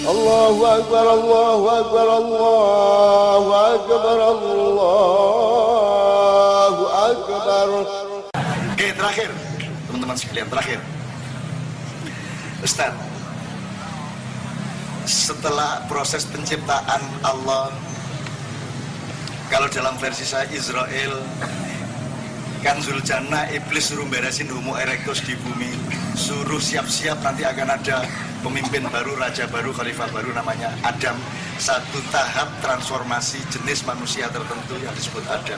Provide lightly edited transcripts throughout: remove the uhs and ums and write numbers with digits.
Allahu Akbar, Allahu Akbar, Allahu Akbar, Allahu Akbar. Oke, terakhir teman-teman sekalian, terakhir Ustaz, setelah proses penciptaan Allah, kalau dalam versi saya Israel Kanzul Jannah, iblis suruh beresin homo erectus di bumi, suruh siap-siap nanti akan ada pemimpin baru, raja baru, khalifah baru namanya Adam. Satu tahap transformasi jenis manusia tertentu yang disebut Adam.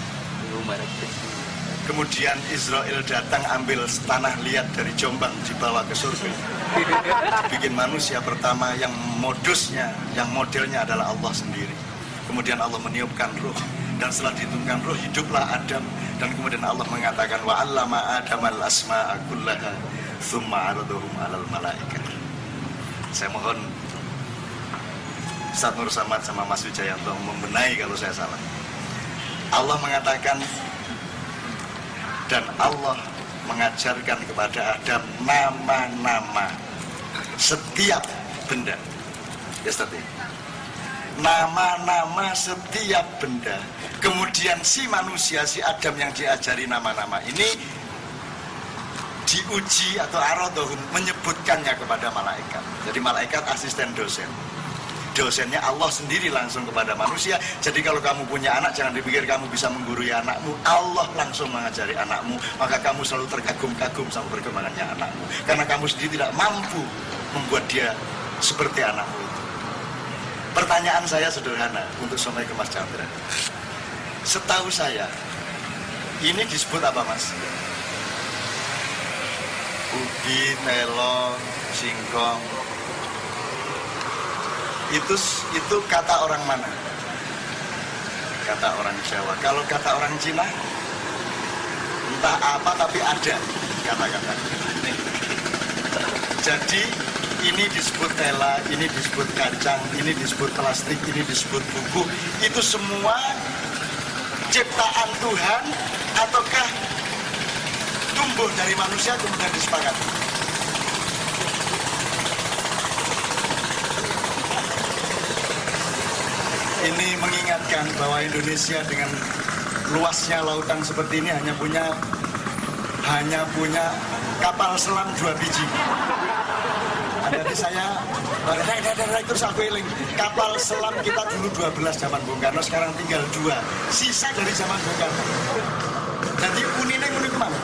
Kemudian Israel datang ambil tanah liat dari Jombang dibawa ke surga, bikin manusia pertama yang modusnya, yang modelnya adalah Allah sendiri. Kemudian Allah meniupkan ruh, dan setelah ditiupkan ruh hiduplah Adam. Dan kemudian Allah mengatakan wa 'allama Adamal asma'a kullaha tsumma 'aradahum 'alal malaikat. Saya mohon Ustaz Nur Samad sama Mas Wijayanto membenahi kalau saya salah. Allah mengatakan, dan Allah mengajarkan kepada Adam nama-nama setiap benda. Ya, Ustaz. Nama-nama setiap benda. Kemudian si manusia, si Adam yang diajari nama-nama ini diuji atau aradhum, menyebutkannya kepada malaikat. Jadi malaikat asisten dosen. Dosennya Allah sendiri langsung kepada manusia. Jadi kalau kamu punya anak, jangan dipikir kamu bisa menggurui anakmu. Allah langsung mengajari anakmu. Maka kamu selalu terkagum-kagum sama perkembangannya anakmu, karena kamu sendiri tidak mampu membuat dia seperti anakmu itu. Pertanyaan saya sederhana untuk sampai ke Mas Chandra. Setahu saya, ini disebut apa, Mas? Ubi, melon, singkong. Itu kata orang mana? Kata orang Jawa. Kalau kata orang Cina, entah apa tapi ada kata-kata. Jadi ini disebut tela, ini disebut kacang, ini disebut plastik, ini disebut buku. Itu semua ciptaan Tuhan ataukah tumbuh dari manusia kemudian disepakati? Ini mengingatkan bahwa Indonesia dengan luasnya lautan seperti ini hanya punya kapal selam 2 biji. Jadi saya terus aku iling, kapal selam kita dulu 12 zaman Bung Karno, sekarang tinggal 2, sisa dari zaman Bung Karno. Jadi unine kemana?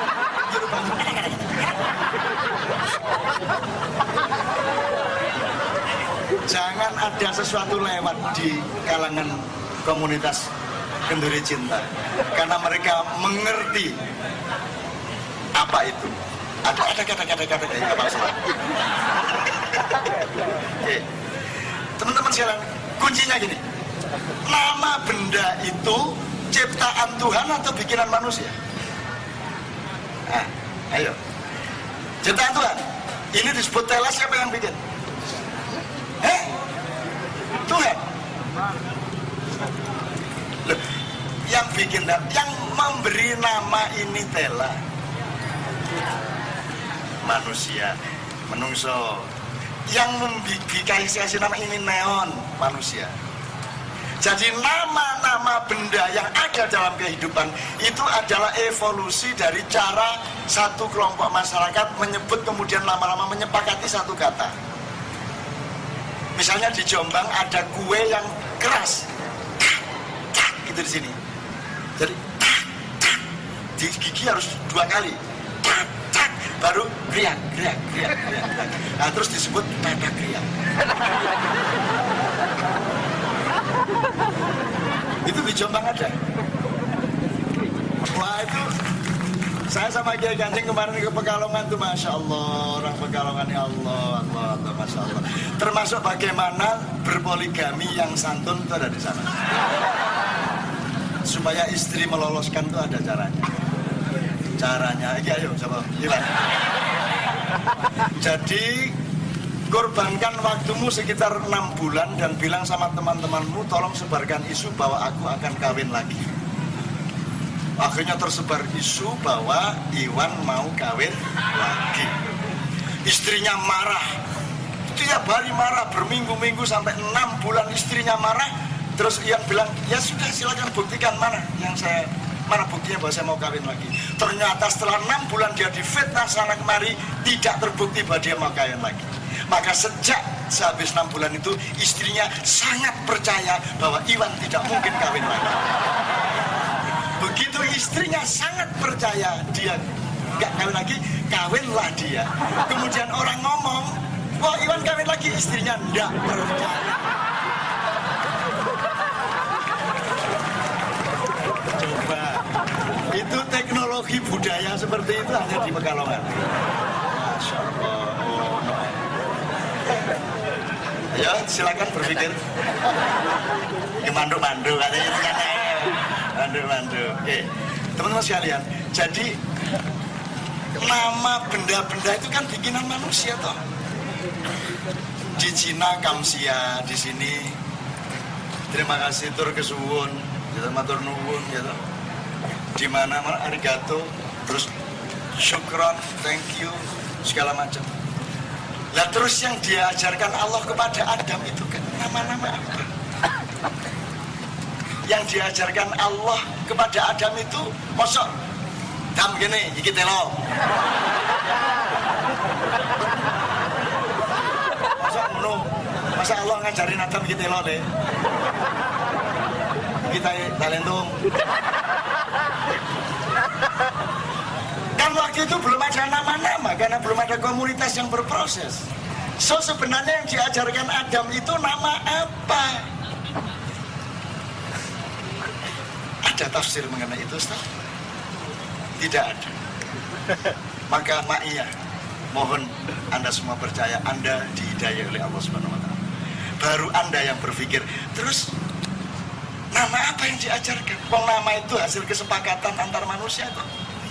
Jangan ada sesuatu lewat di kalangan komunitas Kenduri Cinta, karena mereka mengerti apa itu. Ada kata-kata kapal selam. Oke, teman-teman sekalian, kuncinya gini: nama benda itu ciptaan Tuhan atau bikinan manusia? Nah, ayo, ciptaan Tuhan. Ini disebut tela, siapa yang bikin? Tuhan. Loh, yang bikin, yang memberi nama ini tela, manusia, menungso. Yang kasih nama ini neon, manusia. Jadi nama-nama benda yang ada dalam kehidupan itu adalah evolusi dari cara satu kelompok masyarakat menyebut kemudian lama-lama menyepakati satu kata. Misalnya di Jombang ada kue yang keras, gitu di sini. Jadi di gigi harus 2 kali, baru kriak. Nah, terus disebut tata kriak. Itu di Jombang ada. Wah, itu saya sama Kiai Ganjeng kemarin ke Pekalongan tuh, Masya Allah, orang Pekalongan, ya Allah, Masya Allah. Termasuk bagaimana berpoligami yang santun itu ada di sana. Supaya istri meloloskan itu ada caranya. Ayo coba gimana? Jadi korbankan waktumu sekitar 6 bulan dan bilang sama teman-temanmu, tolong sebarkan isu bahwa aku akan kawin lagi. Akhirnya tersebar isu bahwa Iwan mau kawin lagi. Istrinya marah, tiap hari marah, berminggu-minggu sampai 6 bulan istrinya marah. Terus yang bilang, ya sudah silakan buktikan mana buktinya bahwa saya mau kawin lagi. Ternyata setelah 6 bulan dia difitnah sana kemari, tidak terbukti bahwa dia mau kawin lagi. Maka sejak sehabis 6 bulan itu istrinya sangat percaya bahwa Iwan tidak mungkin kawin lagi. Begitu istrinya sangat percaya dia nggak kawin lagi, kawinlah dia. Kemudian orang ngomong, wah Iwan kawin lagi, istrinya nggak percaya. Coba, itu teknologi budaya seperti itu hanya di Pekalongan. Masya Allah. Ya silakan berpikir. Mandu-mandu katanya itu kan. Mandu-mandu. Oke, teman-teman sekalian. Jadi nama benda-benda itu kan bikinan manusia toh. Di Cina Kamsia, di sini terima kasih tur kesuwun, kita matur nuwun gitu. Di mana-mana arigato, terus syukron, thank you, segala macam. Lah terus yang diajarkan Allah kepada Adam itu kan nama-nama apa? Yang diajarkan Allah kepada Adam itu mosok dam gini, iki telo. Masa ngono? Masa Allah ngajarin Adam iki telo deh. Kita talentung. Kan waktu itu belum ada nama-nama karena belum ada komunitas yang berproses. So sebenarnya yang diajarkan Adam itu nama apa? Ada tafsir mengenai itu, Ustaz? Tidak ada. Maka ma'iyah, mohon Anda semua percaya Anda dihidayah oleh Allah Subhanahu wa taala. Baru Anda yang berpikir, terus nama apa yang diajarkan? Wong nama itu hasil kesepakatan antar manusia kok.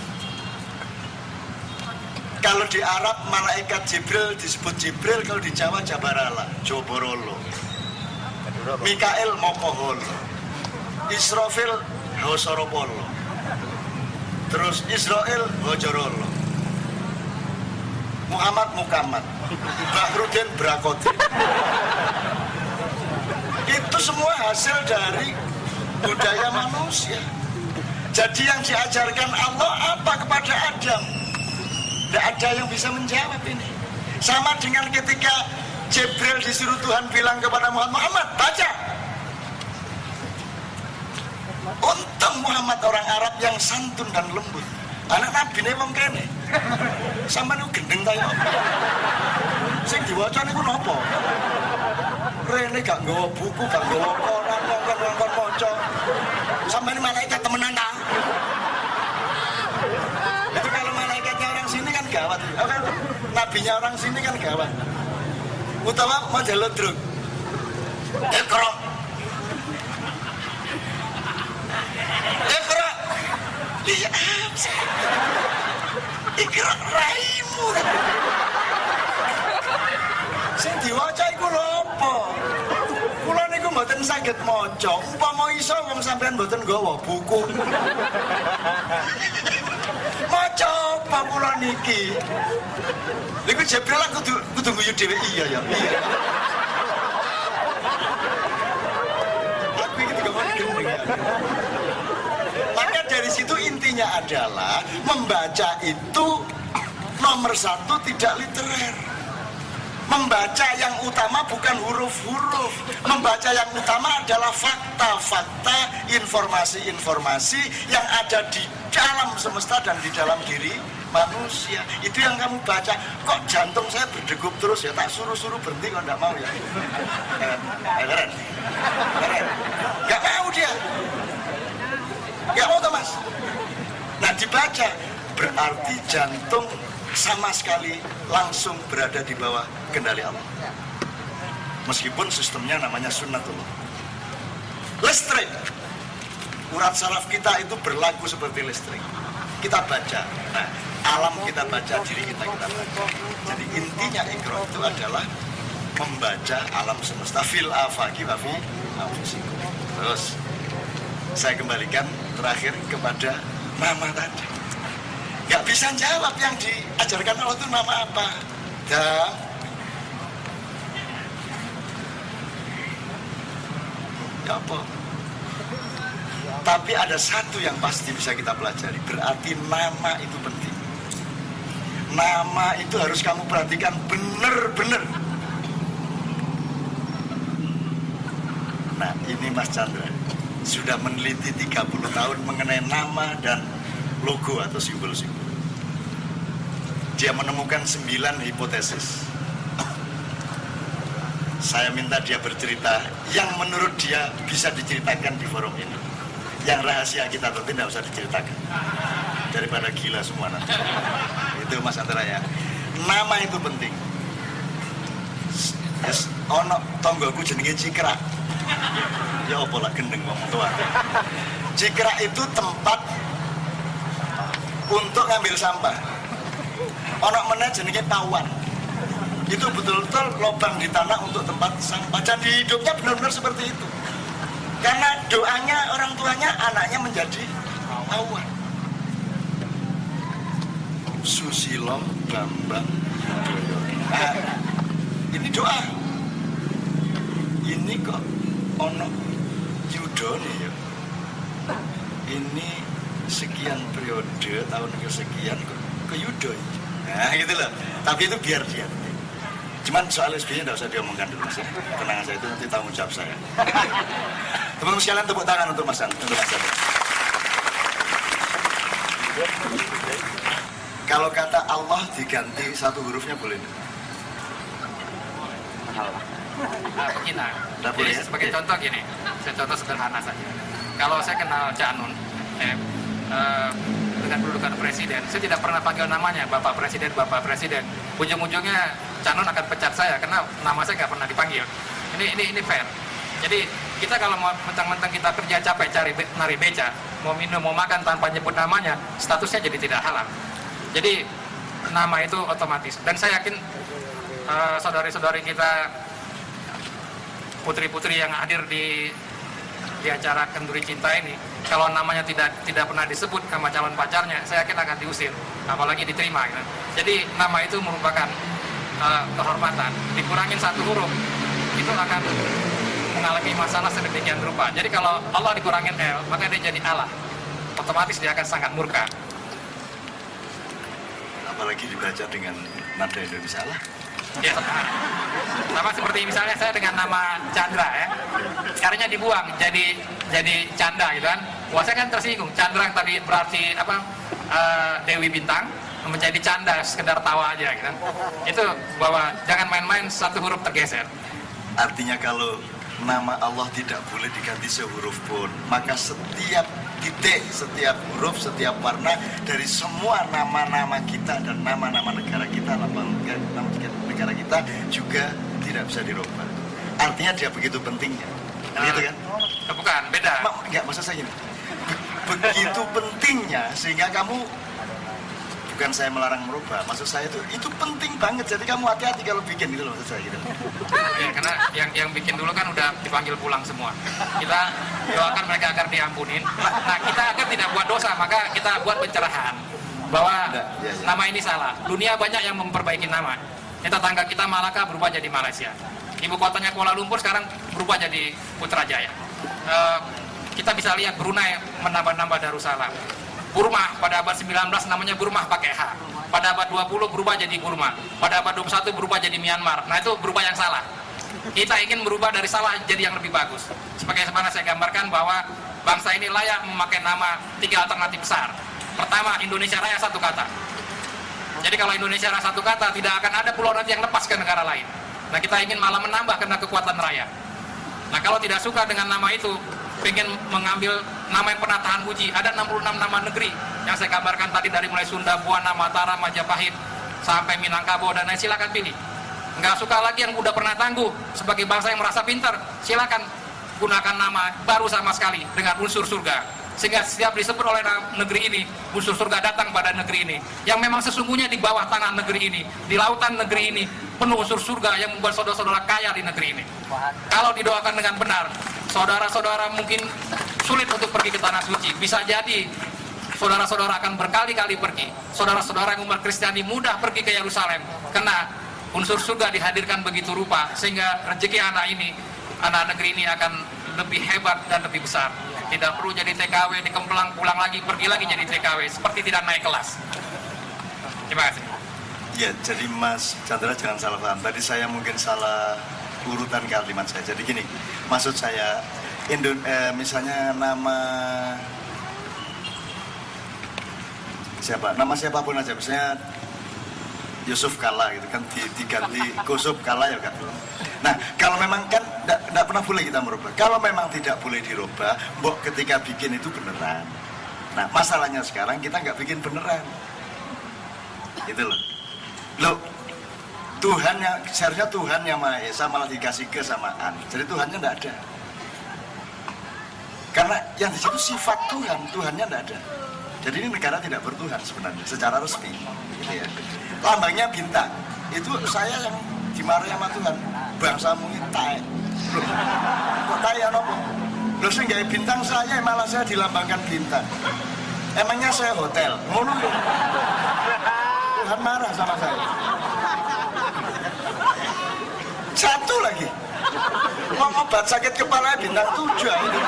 Kalau di Arab malaikat Jibril disebut Jibril, kalau di Jawa Jabarala, Joborolo. Mikael Mokoholo. Israfil Hosoropolo. Terus Israel Hojorolo. Muhammad Mukammad. Bahrudin Brakotin. Itu semua hasil dari budaya manusia. Jadi yang diajarkan Allah apa kepada Adam? Tidak ada yang bisa menjawab ini. Sama dengan ketika Jibril disuruh Tuhan bilang kepada Muhammad, baca. Untung Muhammad orang Arab yang santun dan lembut. Anak Nabi ini wong kene. Sampeyan niku gendeng ta yo. Sing diwaca niku napa? Rene gak nggawa buku, gak nggawa koran, ngongkon maca. Sampeyan malaikat temenan ta? Itu kalau malaikatnya orang sini kan gawat. Kan nabinya orang sini kan gawat. Utawa mau jaludruk. Ikra. Ikra. Iya. Ikra raimu. Sing diwaca iku lho apa? Kula niku mboten saged maca. Upama iso wong sampean mboten nggawa buku. Maca apa kula niki? Niku Jibril kudu guyu dhewe iya ya. Iya. Aku iki digomong gendeng ya. Maka dari situ intinya adalah membaca itu nomor satu tidak literer. Membaca yang utama bukan huruf-huruf. Membaca yang utama adalah fakta-fakta, informasi-informasi yang ada di dalam semesta dan di dalam diri manusia. Itu yang kamu baca. Kok jantung saya berdegup terus ya? Tak suruh-suruh berhenti kok enggak mau ya. Keren. Enggak mau dia. Enggak mau toh Mas. Nah dibaca berarti jantung sama sekali langsung berada di bawah kendali Allah. Meskipun sistemnya namanya sunnatullah. Listrik. Urat saraf kita itu berlaku seperti listrik. Kita baca. Nah, alam kita baca, diri kita baca. Jadi intinya Iqra itu adalah membaca alam semesta fil afaqi wa fi anfusikum. Terus saya kembalikan terakhir kepada nama tadi. Gak bisa jawab yang diajarkan Allah itu nama apa. Dan ya apa. Tapi ada satu yang pasti bisa kita pelajari, berarti nama itu penting. Nama itu harus kamu perhatikan benar-benar. Nah, ini Mas Chandra sudah meneliti 30 tahun mengenai nama dan logo atau simbol-simbol. Dia menemukan 9 hipotesis. Saya minta dia bercerita yang menurut dia bisa diceritakan di forum ini. Yang rahasia kita tentu tidak usah diceritakan, daripada gila semua nanti. Itu Mas Antara ya. Nama itu penting. Yes, ono tonggoku jenenge Cikrak. Ya apa lah gendeng wong tua. Cikrak itu tempat untuk ngambil sampah. Ono meneh jenenge Pawan. Itu betul-betul lubang di tanah untuk tempat sampah. Dan di hidupnya benar-benar seperti itu. Karena doanya orang tuanya anaknya menjadi Pawan. Susilo Bambang Yudhoyono. Nah, ini doa. Ini kok ono Yudo nih ya. Ini sekian periode tahun kesekian ke Yudo. Nah gitu loh. Tapi itu biar dia. Cuman soal SBY tidak usah diomongkan dulu Mas ya. Tenang saja, itu nanti tanggung jawab saya. Teman-teman sekalian tepuk tangan untuk Mas Chandra. Kalau kata Allah diganti satu hurufnya boleh? Begini, jadi sebagai contoh gini, saya contoh sederhana saja. Kalau saya kenal Cak Nun, dengan kedudukan presiden, saya tidak pernah panggil namanya Bapak Presiden, Bapak Presiden. Ujung-ujungnya Cak Nun akan pecat saya karena nama saya nggak pernah dipanggil. Ini fair. Jadi kita kalau mau mentang-mentang kita kerja capek cari nari beca, mau minum, mau makan tanpa nyebut namanya, statusnya jadi tidak halal. Jadi nama itu otomatis. Dan saya yakin saudari-saudari kita, putri-putri yang hadir di acara Kenduri Cinta ini, kalau namanya tidak pernah disebut sama calon pacarnya, saya yakin akan diusir, apalagi diterima. Gitu. Jadi nama itu merupakan kehormatan. Dikurangin satu huruf, itu akan mengalami masalah sedemikian rupa. Jadi kalau Allah dikurangin L, maka dia jadi Allah. Otomatis dia akan sangat murka. Apalagi dibaca dengan nada Indonesia lah. Ya, sama seperti misalnya saya dengan nama Chandra ya, sekarangnya dibuang jadi Canda gitu kan. Wah, saya kan tersinggung. Chandra yang tadi berarti apa, Dewi Bintang, menjadi Canda sekedar tawa aja gitu kan. Itu bahwa jangan main-main satu huruf tergeser. Artinya kalau nama Allah tidak boleh diganti sehuruf pun, maka setiap titik, setiap huruf, setiap warna dari semua nama-nama kita dan nama-nama negara kita, nama negara kita juga tidak bisa dirubah. Artinya dia begitu pentingnya. Gitu kan? Bukan, beda. Enggak, maksud saya gini. Begitu pentingnya sehingga kamu, bukan saya melarang merubah, maksud saya itu penting banget. Jadi kamu hati-hati kalau bikin gitu loh, maksud saya gitu. Ya, karena yang bikin dulu kan udah dipanggil pulang semua. Kita doakan mereka agar diampunin. Nah, kita agar tidak buat dosa, maka kita buat pencerahan bahwa nama ini salah. Dunia banyak yang memperbaiki nama. Tetangga kita Malaka berubah jadi Malaysia. Ibu kotanya Kuala Lumpur sekarang berubah jadi Putrajaya. Kita bisa lihat Brunei menambah-nambah Darussalam. Burma pada abad 19 namanya Burma pakai H. Pada abad 20 berubah jadi Burma. Pada abad 21 berubah jadi Myanmar. Nah, itu berubah yang salah. Kita ingin berubah dari salah jadi yang lebih bagus. Sebagai mana saya gambarkan bahwa bangsa ini layak memakai nama 3 alternatif besar. Pertama, Indonesia Raya satu kata. Jadi kalau Indonesia Raya satu kata, tidak akan ada pulau nanti yang lepas ke negara lain. Nah, kita ingin malah menambah karena kekuatan raya. Nah, kalau tidak suka dengan nama itu, pengen mengambil nama yang pernah tahan uji, ada 66 nama negeri yang saya gambarkan tadi, dari mulai Sunda, Buana, Mataram, Majapahit sampai Minangkabau dan lain, silakan pilih. Nggak suka lagi yang udah pernah tangguh, sebagai bangsa yang merasa pintar, silakan gunakan nama baru sama sekali dengan unsur surga, sehingga setiap disebut oleh negeri ini, unsur surga datang pada negeri ini, yang memang sesungguhnya di bawah tanah negeri ini, di lautan negeri ini penuh unsur surga yang membuat saudara-saudara kaya di negeri ini. Kalau didoakan dengan benar, saudara-saudara mungkin sulit untuk pergi ke tanah suci. Bisa jadi saudara-saudara akan berkali-kali pergi. Saudara-saudara yang umat Kristiani mudah pergi ke Yerusalem karena unsur surga dihadirkan begitu rupa, sehingga rezeki anak negeri ini akan lebih hebat dan lebih besar. Tidak perlu jadi TKW dikemplang, pulang lagi, pergi lagi jadi TKW, seperti tidak naik kelas. Terima kasih. Ya, jadi Mas Chandra jangan salah paham. Tadi saya mungkin salah urutan kalimat saya. Jadi gini, maksud saya misalnya nama siapapun aja, misalnya Yusuf Kalla gitu kan, diganti Kusuf Kalla ya kan. Nah, kalau memang kan tidak pernah boleh kita merubah. Kalau memang tidak boleh dirubah, mbok ketika bikin itu beneran. Nah, masalahnya sekarang kita nggak bikin beneran. Itu loh. Tuhan yang seharusnya Tuhan yang Maha Esa malah dikasih kesamaan. Jadi Tuhannya tidak ada. Karena yang di situ sifat Tuhan, Tuhannya tidak ada. Jadi ini negara tidak bertuhan sebenarnya secara resmi. Gitu ya. Lambangnya bintang. Itu saya yang dimarahi sama Tuhan. Bangsamu ini tai. Loh, kok tai ya nopo? Loh, saya nggak bintang saya, malah saya dilambangkan bintang. Emangnya saya hotel? Ngono loh. Tuhan marah sama saya. Satu lagi, mau obat sakit kepala bintang 7 itu.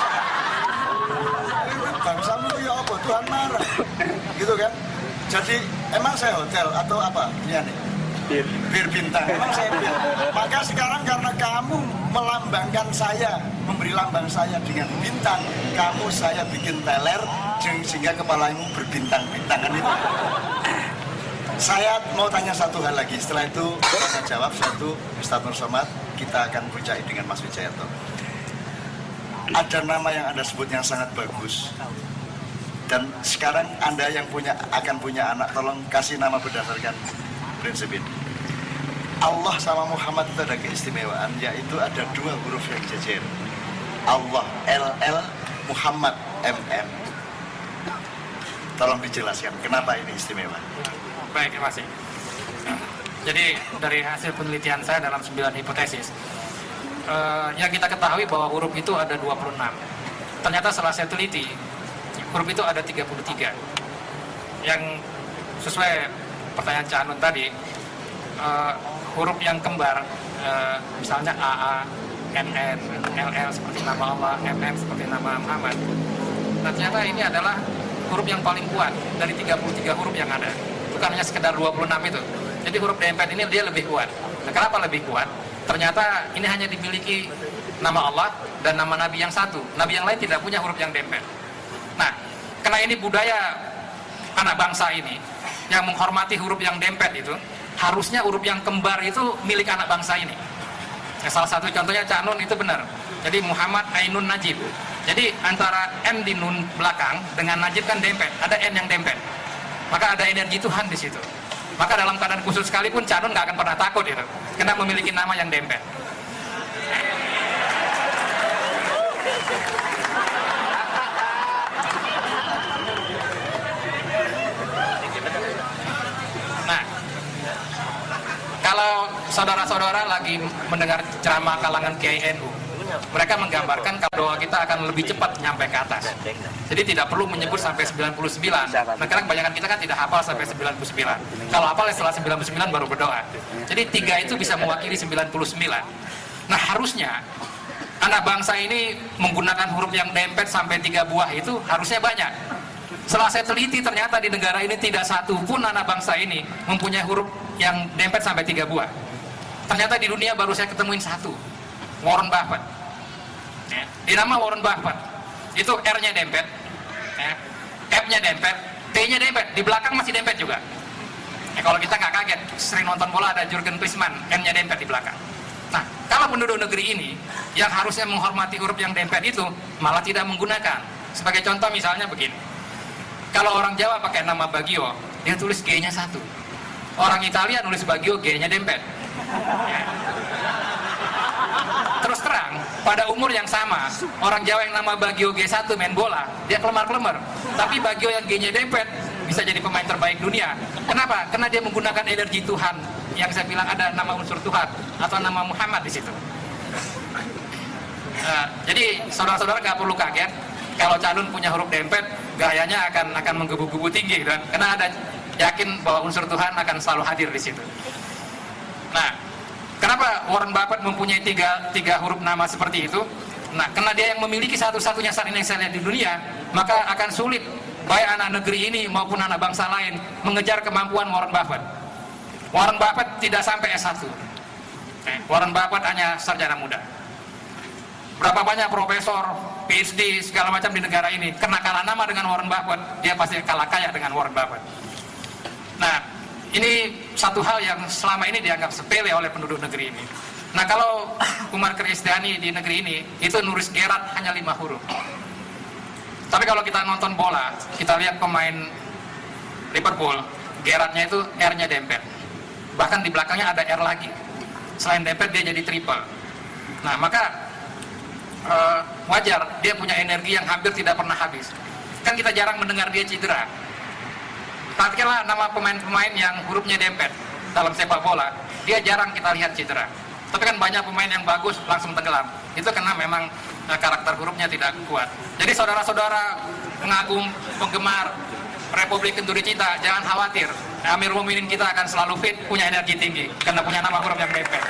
Bangsamu ya apa? Tuhan marah, gitu kan? Jadi emang saya hotel atau apa? Iya nih. Bir bintang, emang saya bir. Maka sekarang karena kamu melambangkan saya, memberi lambang saya dengan bintang, kamu saya bikin teler sehingga kepalamu berbintang-bintangan itu. Saya mau tanya satu hal lagi, setelah itu saya jawab satu, Ustaz Nur Somad, kita akan bercai dengan Mas Wijayanto. Ada nama yang Anda sebut yang sangat bagus, dan sekarang Anda yang akan punya anak, tolong kasih nama berdasarkan prinsip ini. Allah sama Muhammad itu ada keistimewaan, yaitu ada 2 huruf yang jejer. Allah LL, Muhammad MM. Tolong dijelaskan kenapa ini istimewa. Baik, terima kasih. Jadi dari hasil penelitian saya dalam 9 hipotesis, yang kita ketahui bahwa huruf itu ada 26. Ternyata setelah saya teliti, huruf itu ada 33. Yang sesuai pertanyaan Cak Anun tadi, huruf yang kembar, misalnya AA, NN, LL seperti nama Allah, MM seperti nama Muhammad. Nah, ternyata ini adalah huruf yang paling kuat dari 33 huruf yang ada. Bukan hanya sekedar 26 itu. Jadi huruf dempet ini dia lebih kuat. Nah, kenapa lebih kuat? Ternyata ini hanya dimiliki nama Allah dan nama Nabi yang satu. Nabi yang lain tidak punya huruf yang dempet. Nah, karena ini budaya anak bangsa ini yang menghormati huruf yang dempet itu, harusnya huruf yang kembar itu milik anak bangsa ini. Nah, salah satu contohnya Cak Nun itu benar. Jadi Muhammad Ainun Najib. Jadi antara N di nun belakang dengan Najib kan dempet, ada N yang dempet. Maka ada energi Tuhan di situ. Maka dalam keadaan khusus sekalipun Cak Nun nggak akan pernah takut itu, karena memiliki nama yang dempet. Nah, kalau saudara-saudara lagi mendengar ceramah kalangan Kiai NU, mereka menggambarkan kalau doa kita akan lebih cepat nyampe ke atas. Jadi tidak perlu menyebut sampai 99. Nah, karena kebanyakan kita kan tidak hafal sampai 99. Kalau hafal setelah 99 baru berdoa. Jadi 3 itu bisa mewakili 99. Nah, harusnya anak bangsa ini menggunakan huruf yang dempet sampai 3 buah itu harusnya banyak. Setelah saya teliti, ternyata di negara ini tidak satu pun anak bangsa ini mempunyai huruf yang dempet sampai 3 buah. Ternyata di dunia baru saya ketemuin satu, Warren Buffett. Ya, di nama Warren Buffett itu R-nya dempet, ya, F-nya dempet, T-nya dempet, di belakang masih dempet juga. Ya, kalau kita nggak kaget, sering nonton bola ada Jurgen Klinsmann, N-nya dempet di belakang. Nah, kalau penduduk negeri ini yang harusnya menghormati huruf yang dempet itu malah tidak menggunakan. Sebagai contoh misalnya begini, kalau orang Jawa pakai nama Bagio, dia tulis G-nya 1. Orang Italia nulis Bagio, G-nya dempet. Ya. Terus terang, pada umur yang sama, orang Jawa yang nama Bagio G1 main bola, dia kelemar-kelemar. Tapi Bagio yang G-nya dempet bisa jadi pemain terbaik dunia. Kenapa? Karena dia menggunakan energi Tuhan. Yang saya bilang ada nama unsur Tuhan atau nama Muhammad di situ. Jadi saudara-saudara nggak perlu kaget kalau Cak Nun punya huruf dempet, gayanya akan menggebu-gebu tinggi, kan? Karena ada yakin bahwa unsur Tuhan akan selalu hadir di situ. Nah, kenapa Warren Buffett mempunyai tiga huruf nama seperti itu? Nah, karena dia yang memiliki satu-satunya saat ini yang saya lihat di dunia, maka akan sulit baik anak negeri ini maupun anak bangsa lain mengejar kemampuan Warren Buffett. Warren Buffett tidak sampai S1. Warren Buffett hanya sarjana muda. Berapa banyak profesor, PhD, segala macam di negara ini, karena kalah nama dengan Warren Buffett, dia pasti kalah kaya dengan Warren Buffett. Nah, ini satu hal yang selama ini dianggap sepele oleh penduduk negeri ini. Nah, kalau Umar Kristiani di negeri ini, itu nulis Gerrard hanya 5 huruf. Tapi kalau kita nonton bola, kita lihat pemain Liverpool, Gerrardnya itu R-nya dempet. Bahkan di belakangnya ada R lagi. Selain dempet, dia jadi triple. Nah, maka wajar dia punya energi yang hampir tidak pernah habis. Kan kita jarang mendengar dia cedera. Perhatikanlah nama pemain-pemain yang hurufnya dempet dalam sepak bola, dia jarang kita lihat cedera. Tapi kan banyak pemain yang bagus langsung tenggelam. Itu karena memang karakter hurufnya tidak kuat. Jadi saudara-saudara pengagum, penggemar Republik Kenduri Cinta, jangan khawatir. Amirul Mukminin kita akan selalu fit, punya energi tinggi karena punya nama huruf yang dempet.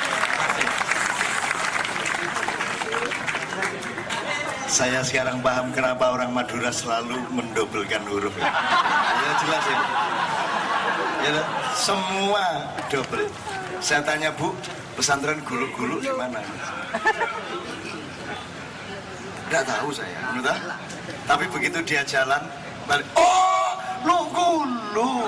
Saya sekarang paham kenapa orang Madura selalu mendobelkan huruf. Ya jelas ya. Ya, semua double. Saya tanya, Bu, pesantren gulu-gulu di mana? Tidak tahu saya, benar? Tapi begitu dia jalan, balik, oh, lu gulu.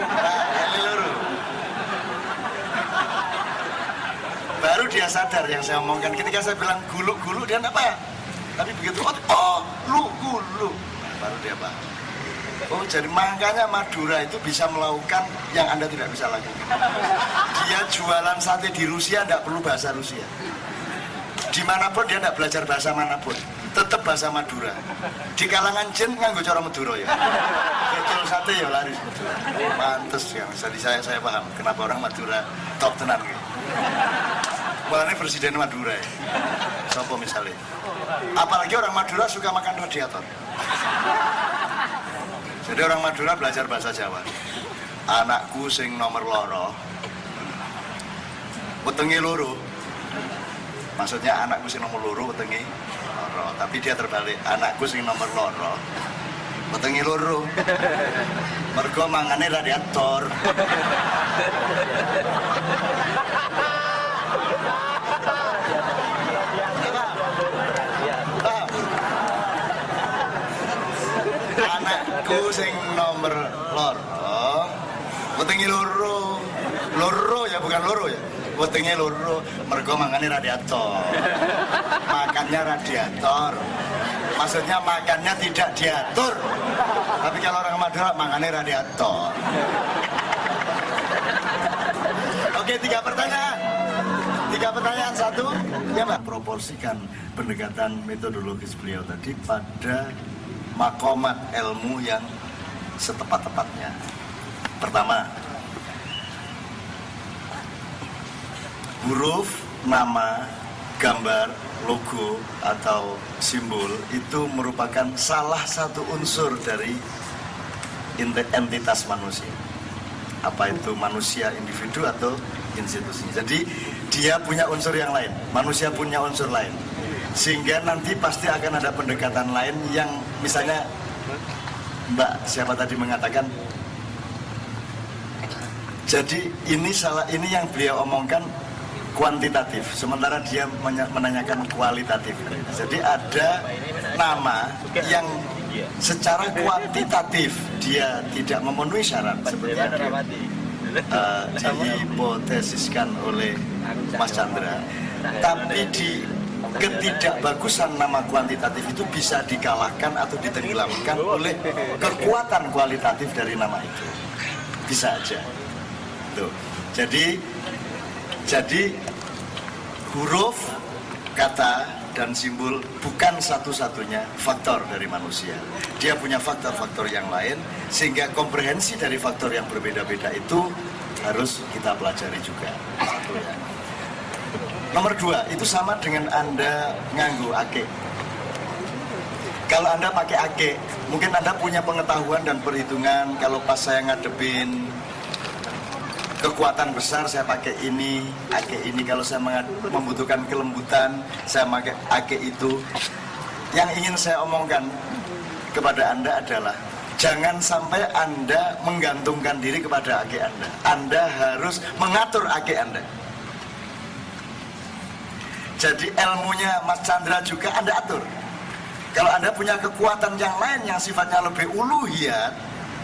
Baru dia sadar yang saya omongkan. Ketika saya bilang gulu-gulu, dia apa? Tapi begitu, oh, lu gulu. Baru dia paham. Oh, jadi makanya Madura itu bisa melakukan yang Anda tidak bisa lakukan. Dia jualan sate di Rusia, tidak perlu bahasa Rusia. Dimanapun dia tidak belajar bahasa manapun, tetap bahasa Madura. Di kalangan jin nganggo cara Madura ya. Betul sate ya laris Madura. Pantes ya, jadi saya paham kenapa orang Madura top tenan gitu. Makanya presiden Madura ya. Sopo misalnya. Apalagi orang Madura suka makan radiator. Jadi orang Madura belajar bahasa Jawa. Anakku sing nomor loro, wetenge loro. Maksudnya anakku sing nomor loro wetenge loro. Tapi dia terbalik. Anakku sing nomor loro, wetenge loro. Mergo mangane radiator. Anakku sing nomor loro, wetenge loro. Loro ya, bukan loro ya. Wetenge loro, mergo mangane radiator. Makannya radiator. Maksudnya makannya tidak diatur. Tapi kalau orang Madura makannya radiator. Oke, 3 pertanyaan. 3 pertanyaan, 1. Ya, Mbak. Proporsikan pendekatan metodologis beliau tadi pada makomat ilmu yang setepat-tepatnya. Pertama, huruf, nama, gambar, logo, atau simbol itu merupakan salah satu unsur dari entitas manusia. Apa itu manusia individu atau institusi. Jadi dia punya unsur yang lain, manusia punya unsur lain. Sehingga nanti pasti akan ada pendekatan lain yang misalnya Mbak siapa tadi mengatakan, jadi ini yang beliau omongkan kuantitatif, sementara dia menanyakan kualitatif. Jadi ada nama yang secara kuantitatif dia tidak memenuhi syarat seperti yang dihipotesiskan oleh Mas Chandra, tapi di ketidakbagusan nama kuantitatif itu bisa dikalahkan atau ditenggelamkan oleh kekuatan kualitatif dari nama itu. Bisa aja. Tuh. Jadi huruf, kata, dan simbol bukan satu-satunya faktor dari manusia. Dia punya faktor-faktor yang lain, sehingga komprehensi dari faktor yang berbeda-beda itu harus kita pelajari juga. Satu ya. Nomor 2, itu sama dengan Anda nganggu ake. Kalau Anda pakai ake, mungkin Anda punya pengetahuan dan perhitungan, kalau pas saya ngadepin kekuatan besar saya pakai ini, ake ini. Kalau saya membutuhkan kelembutan, saya pakai ake itu. yang ingin saya omongkan kepada Anda adalah jangan sampai Anda menggantungkan diri kepada ake Anda. Anda harus mengatur ake Anda. Jadi ilmunya Mas Chandra juga Anda atur. Kalau Anda punya kekuatan yang lain yang sifatnya lebih uluhiyat,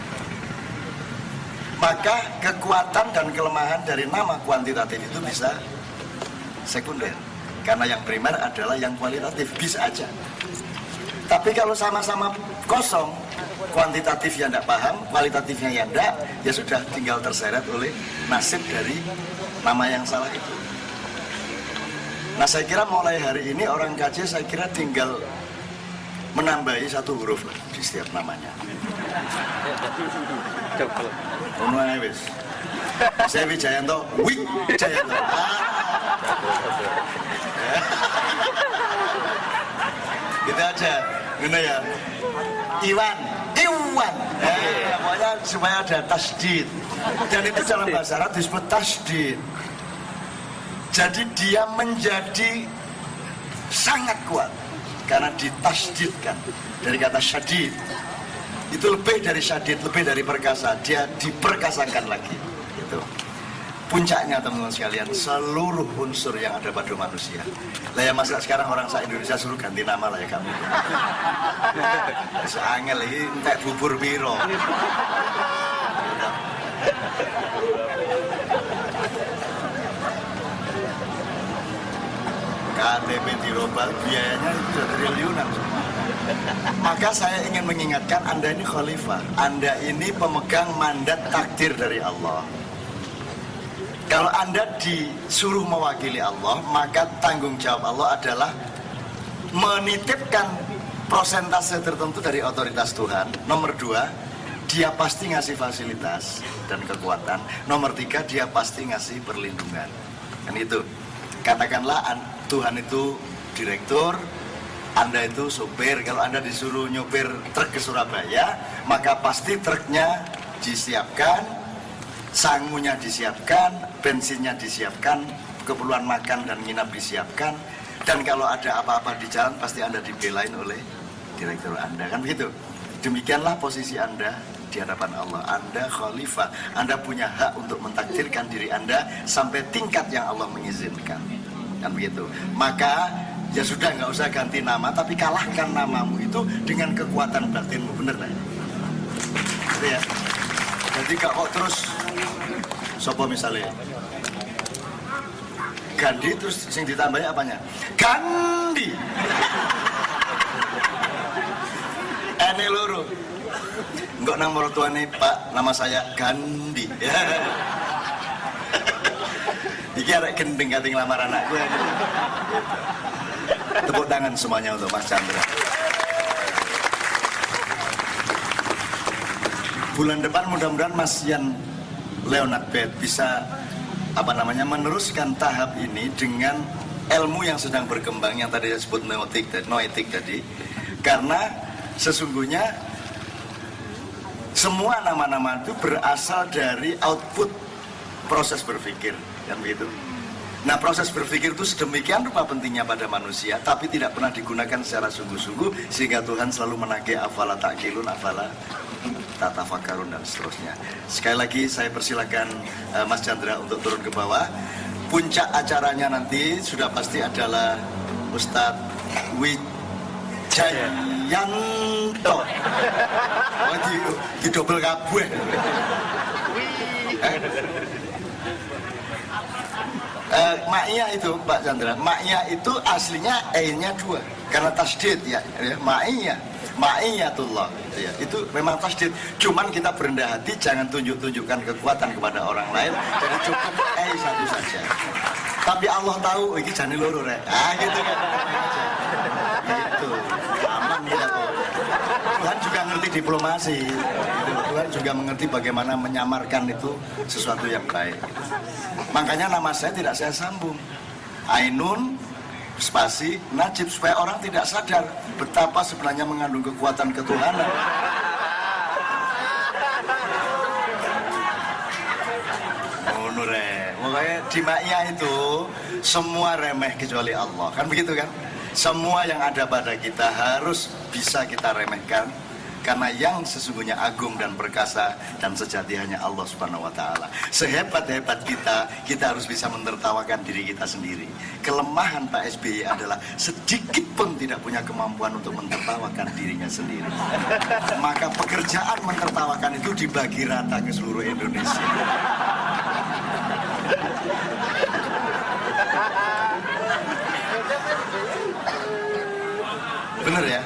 maka kekuatan dan kelemahan dari nama kuantitatif itu bisa sekunder. Karena yang primer adalah yang kualitatif, bisa aja. Tapi kalau sama-sama kosong, kuantitatifnya tidak paham, kualitatifnya ya tidak, ya sudah tinggal terseret oleh nasib dari nama yang salah itu. Nah saya kira mulai hari ini orang KJ saya kira tinggal menambahi satu huruf di setiap namanya. Saya Wijayanto, Wijayanto. Gitu aja, gini ya. Iwan. Pokoknya supaya ada tasdid. Dan itu dalam bahasa Arab disebut tasdid. Jadi dia menjadi sangat kuat karena ditasdidkan dari kata syadid. Itu lebih dari syadid, lebih dari perkasa. Dia diperkasakan lagi. Gitu. Puncaknya teman-teman sekalian, seluruh unsur yang ada pada manusia. Lah ya masa sekarang orang se-Indonesia suruh ganti nama lah ya kami. Seangel ini entek bubur piro. KTP dirobah biayanya sudah triliunan semua. Maka saya ingin mengingatkan Anda ini khalifah. Anda ini pemegang mandat takdir dari Allah. Kalau Anda disuruh mewakili Allah, maka tanggung jawab Allah adalah menitipkan persentase tertentu dari otoritas Tuhan. Nomor 2, dia pasti ngasih fasilitas dan kekuatan. Nomor 3, dia pasti ngasih perlindungan. Kan itu. Katakanlah Tuhan itu direktur, Anda itu sopir. Kalau Anda disuruh nyopir truk ke Surabaya, maka pasti truknya disiapkan, sangunya disiapkan, bensinnya disiapkan, keperluan makan dan nginap disiapkan. Dan kalau ada apa-apa di jalan pasti Anda dibelain oleh direktur Anda. Kan begitu. Demikianlah posisi Anda di hadapan Allah. Anda khalifah. Anda punya hak untuk mentakdirkan diri Anda sampai tingkat yang Allah mengizinkan. Kan begitu. Maka ya sudah nggak usah ganti nama, tapi kalahkan namamu itu dengan kekuatan batinmu. Bener lah. Gitu ya. Jadi kok terus sopo misalnya Gandhi terus sing ditambahi apanya? Gandhi. Ene loro. Enggak nang mertuane Pak, nama saya Gandhi. Iki arek gendeng kating lamar anakku. Tepuk tangan semuanya untuk Mas Chandra. Bulan depan mudah-mudahan Mas Yan Leonard Bed bisa meneruskan tahap ini dengan ilmu yang sedang berkembang yang tadi saya sebut noetik tadi. Karena sesungguhnya semua nama-nama itu berasal dari output proses berpikir, kan begitu. Nah, proses berpikir itu sedemikian rupa pentingnya pada manusia, tapi tidak pernah digunakan secara sungguh-sungguh sehingga Tuhan selalu menagih afala ta'qilun, afala tatafakkarun dan seterusnya. Sekali lagi saya persilakan Mas Chandra untuk turun ke bawah. Puncak acaranya nanti sudah pasti adalah Ustadz Wijayanto. Di double kabeh. Ma'iyah itu Pak Chandra, Ma'iyah itu aslinya E-nya 2 karena tasdid ya Ma'iyatullah ya. Itu memang tasdid, cuman kita berendah hati jangan tunjukkan kekuatan kepada orang lain, jadi cukup E satu saja. Tapi Allah tahu ini jane loro rek. Gitu kan. Gitu. Aman kita tuh. Tuhan juga ngerti diplomasi. Tuhan juga mengerti bagaimana menyamarkan itu sesuatu yang baik. Makanya nama saya tidak saya sambung. Ainun spasi Najib, supaya orang tidak sadar betapa sebenarnya mengandung kekuatan ketuhanan. Pokoknya di Ma'iyah itu semua remeh kecuali Allah, kan begitu kan? Semua yang ada pada kita harus bisa kita remehkan, karena yang sesungguhnya agung dan perkasa dan sejati hanya Allah Subhanahu wa Ta'ala. Sehebat-hebat kita harus bisa menertawakan diri kita sendiri. Kelemahan Pak SBY adalah sedikit pun tidak punya kemampuan untuk menertawakan dirinya sendiri. Maka pekerjaan menertawakan itu dibagi rata ke seluruh Indonesia. Bener ya?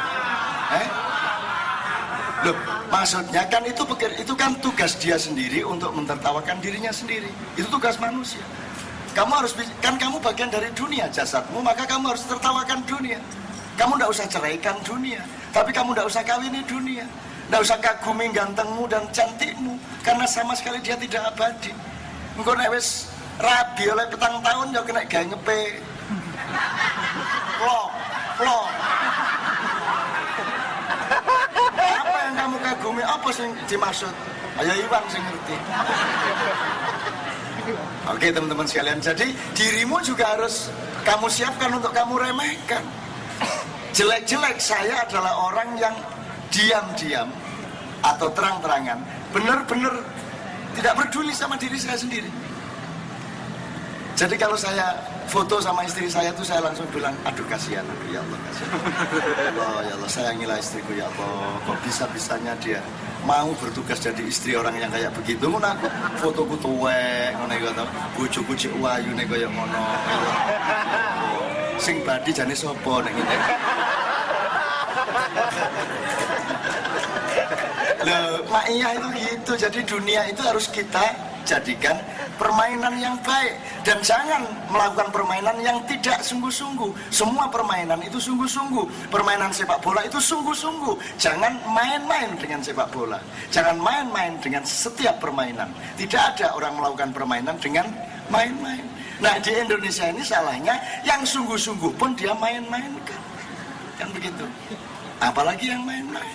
Loh, maksudnya kan itu kan tugas dia sendiri untuk mentertawakan dirinya sendiri. Itu tugas manusia. Kamu harus, kan kamu bagian dari dunia jasadmu, maka kamu harus tertawakan dunia. Kamu tidak usah ceraikan dunia, tapi kamu tidak usah kawini dunia. Tidak usah kagumi gantengmu dan cantikmu, karena sama sekali dia tidak abadi. Engkau nek wis rabi oleh petang tahun ya kena gawe ngepe. Plok. Apa yang kamu kagumi? Apa sih dimaksud? Ayo Iwan sing ngerti. Oke teman-teman sekalian, jadi dirimu juga harus kamu siapkan untuk kamu remehkan. Jelek-jelek saya adalah orang yang diam-diam atau terang-terangan benar-benar tidak peduli sama diri saya sendiri. Jadi kalau saya foto sama istri saya tuh saya langsung bilang, aduh kasihan aku, ya Allah kasihan. Ya Allah sayangilah istriku ya Allah. Kok bisa-bisanya dia mau bertugas jadi istri orang yang kayak begitu. Ngono aku fotoku tuwek ngono iku to. Bojoku cek wayune kaya ngono. Sing badi jane sapa nek ngene. Loh, maiyah itu gitu. Jadi dunia itu harus kita jadikan permainan yang baik, dan jangan melakukan permainan yang tidak sungguh-sungguh. Semua permainan itu sungguh-sungguh. Permainan sepak bola itu sungguh-sungguh. Jangan main-main dengan sepak bola. Jangan main-main dengan setiap permainan. Tidak ada orang melakukan permainan dengan main-main. Nah di Indonesia ini salahnya yang sungguh-sungguh pun dia main-mainkan. Kan begitu. Apalagi yang main-main.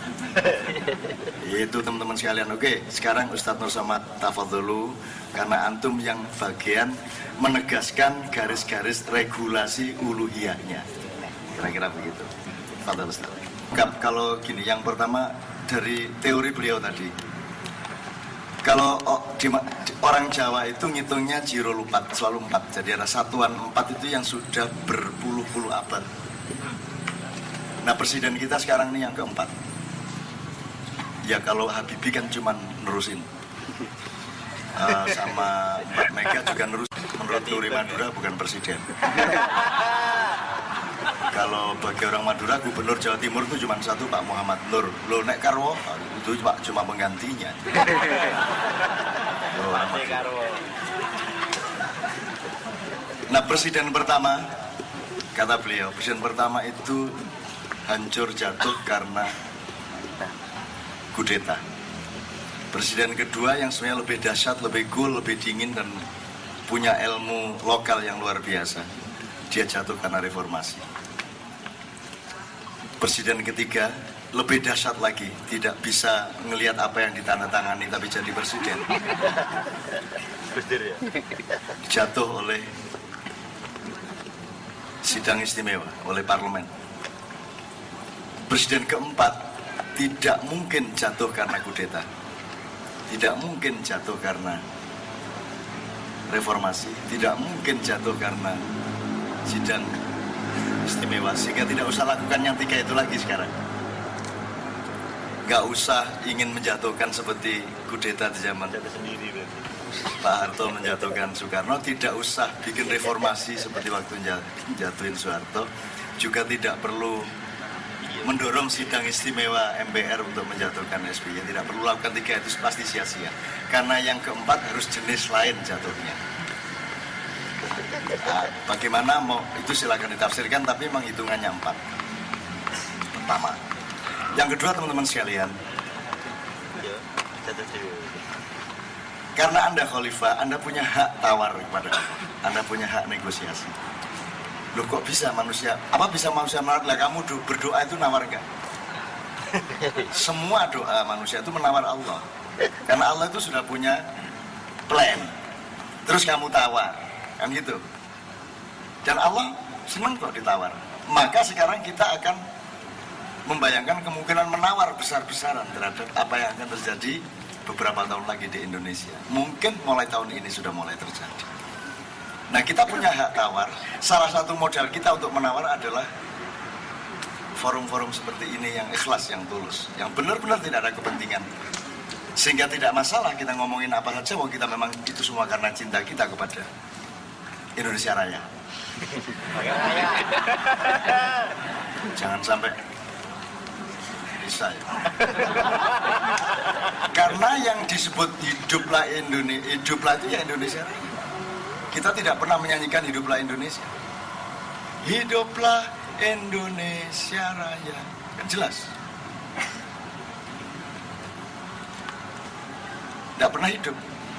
Itu teman-teman sekalian. Oke, sekarang Ustadz Nur Somad tafadholu, karena antum yang bagian menegaskan garis-garis regulasi uluhiyahnya. Kira-kira begitu. Tafadhol Ustadz. Kalau gini, yang pertama dari teori beliau tadi. Kalau orang Jawa itu ngitungnya jirul 4, selalu 4. Jadi ada satuan 4 itu yang sudah berpuluh-puluh abad. Nah presiden kita sekarang ini yang keempat. Ya kalau Habibie kan cuma nerusin, sama Mbak Mega juga nerus. Menurut teori Madura bukan presiden. Kalau bagi orang Madura gubernur Jawa Timur itu cuma satu, Pak Muhammad Nur. Lo nek Karwo itu Pak cuma penggantinya. Nah presiden pertama, kata beliau, presiden pertama itu hancur jatuh karena kudeta. Presiden kedua yang sebenarnya lebih dahsyat, lebih cool, lebih dingin dan punya ilmu lokal yang luar biasa, dia jatuh karena reformasi. Presiden ketiga lebih dahsyat lagi, tidak bisa ngelihat apa yang ditandatangani tapi jadi presiden. Jatuh oleh sidang istimewa, oleh parlemen. Presiden keempat tidak mungkin jatuh karena kudeta, tidak mungkin jatuh karena reformasi, tidak mungkin jatuh karena sidang istimewa, sehingga tidak usah lakukan yang tiga itu lagi sekarang. Gak usah ingin menjatuhkan seperti kudeta di zaman Pak Harto menjatuhkan Soekarno, tidak usah bikin reformasi seperti waktu jatuhin Soeharto, juga tidak perlu mendorong sidang istimewa MPR untuk menjatuhkan SBY. Tidak perlu lakukan tiga itu, pasti sia-sia. Karena yang keempat harus jenis lain jatuhnya. Nah, bagaimana mau itu silakan ditafsirkan, tapi memang hitungannya 4. Pertama. Yang kedua teman-teman sekalian, karena Anda khalifah, Anda punya hak tawar kepada Allah. Anda punya hak negosiasi. Loh kok bisa manusia, apa bisa manusia menawar? Lah kamu berdoa itu nawar enggak? Semua doa manusia itu menawar Allah. Karena Allah itu sudah punya plan. Terus kamu tawar, kan gitu. Dan Allah senang kok ditawar. Maka sekarang kita akan membayangkan kemungkinan menawar besar-besaran terhadap apa yang akan terjadi beberapa tahun lagi di Indonesia. Mungkin mulai tahun ini sudah mulai terjadi. Nah, kita punya hak tawar. Salah satu modal kita untuk menawar adalah forum-forum seperti ini yang ikhlas, yang tulus, yang benar-benar tidak ada kepentingan. Sehingga tidak masalah kita ngomongin apa saja, bahwa kita memang itu semua karena cinta kita kepada Indonesia Raya. Jangan sampai bisa ya. Karena yang disebut hiduplah Indonesia, hiduplah itu ya Indonesia Raya. Kita tidak pernah menyanyikan hiduplah Indonesia. Hiduplah Indonesia Raya. Kan jelas. Tidak pernah hidup.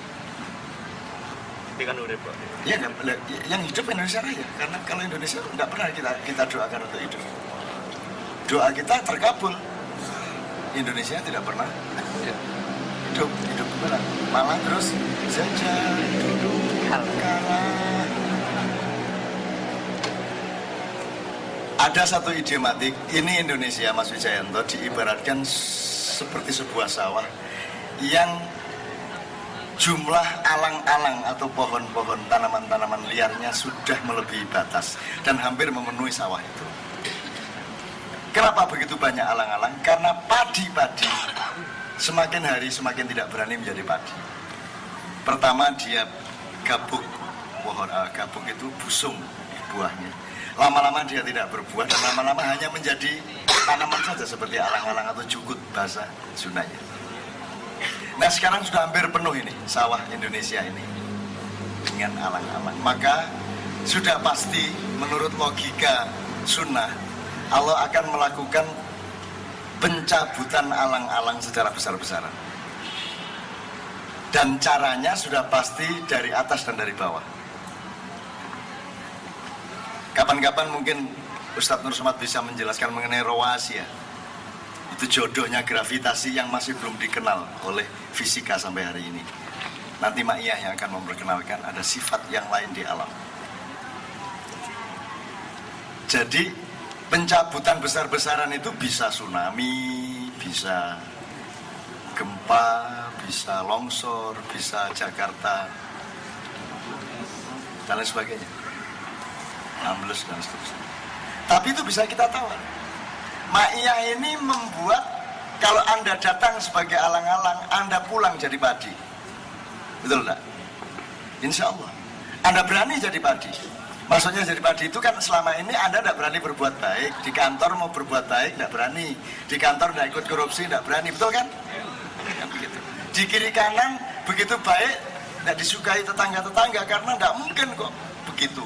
Kan urip, Pak. Ya, yang hidup Indonesia Raya. Karena kalau Indonesia tidak pernah kita doakan untuk hidup. Doa kita terkabul. Indonesia tidak pernah hidup benar. Malah terus saja duduk kalah. Ada satu idiomatik, ini Indonesia, Mas Wijayanto, diibaratkan seperti sebuah sawah yang jumlah alang-alang atau pohon-pohon, tanaman-tanaman liarnya sudah melebihi batas dan hampir memenuhi sawah itu. Kenapa begitu banyak alang-alang? Karena padi-padi semakin hari semakin tidak berani menjadi padi. Pertama dia gabuk, pohon gabuk itu busung buahnya. Lama-lama dia tidak berbuah dan lama-lama hanya menjadi tanaman saja seperti alang-alang atau jukut bahasa Sundanya. Nah sekarang sudah hampir penuh ini sawah Indonesia ini dengan alang-alang. Maka sudah pasti menurut logika sunnah Allah akan melakukan pencabutan alang-alang secara besar-besaran. Dan caranya sudah pasti dari atas dan dari bawah. Kapan-kapan mungkin Ustadz Nur Somad bisa menjelaskan mengenai Rowasia. Itu jodohnya gravitasi yang masih belum dikenal oleh fisika sampai hari ini. Nanti Ma'iyah yang akan memperkenalkan ada sifat yang lain di alam. Jadi pencabutan besar-besaran itu bisa tsunami, bisa gempa, bisa longsor, bisa Jakarta, dan lain sebagainya. Ambles dan seterusnya. Tapi itu bisa kita tawar. Ma'iyah ini membuat kalau Anda datang sebagai alang-alang, Anda pulang jadi padi. Betul enggak? Insya Allah. Anda berani jadi padi. Maksudnya jadi padi itu kan selama ini Anda tidak berani berbuat baik. Di kantor mau berbuat baik, tidak berani. Di kantor tidak ikut korupsi, tidak berani. Betul kan? Ya, begitu. Di kiri kanan begitu baik, tidak disukai tetangga-tetangga karena tidak mungkin kok begitu.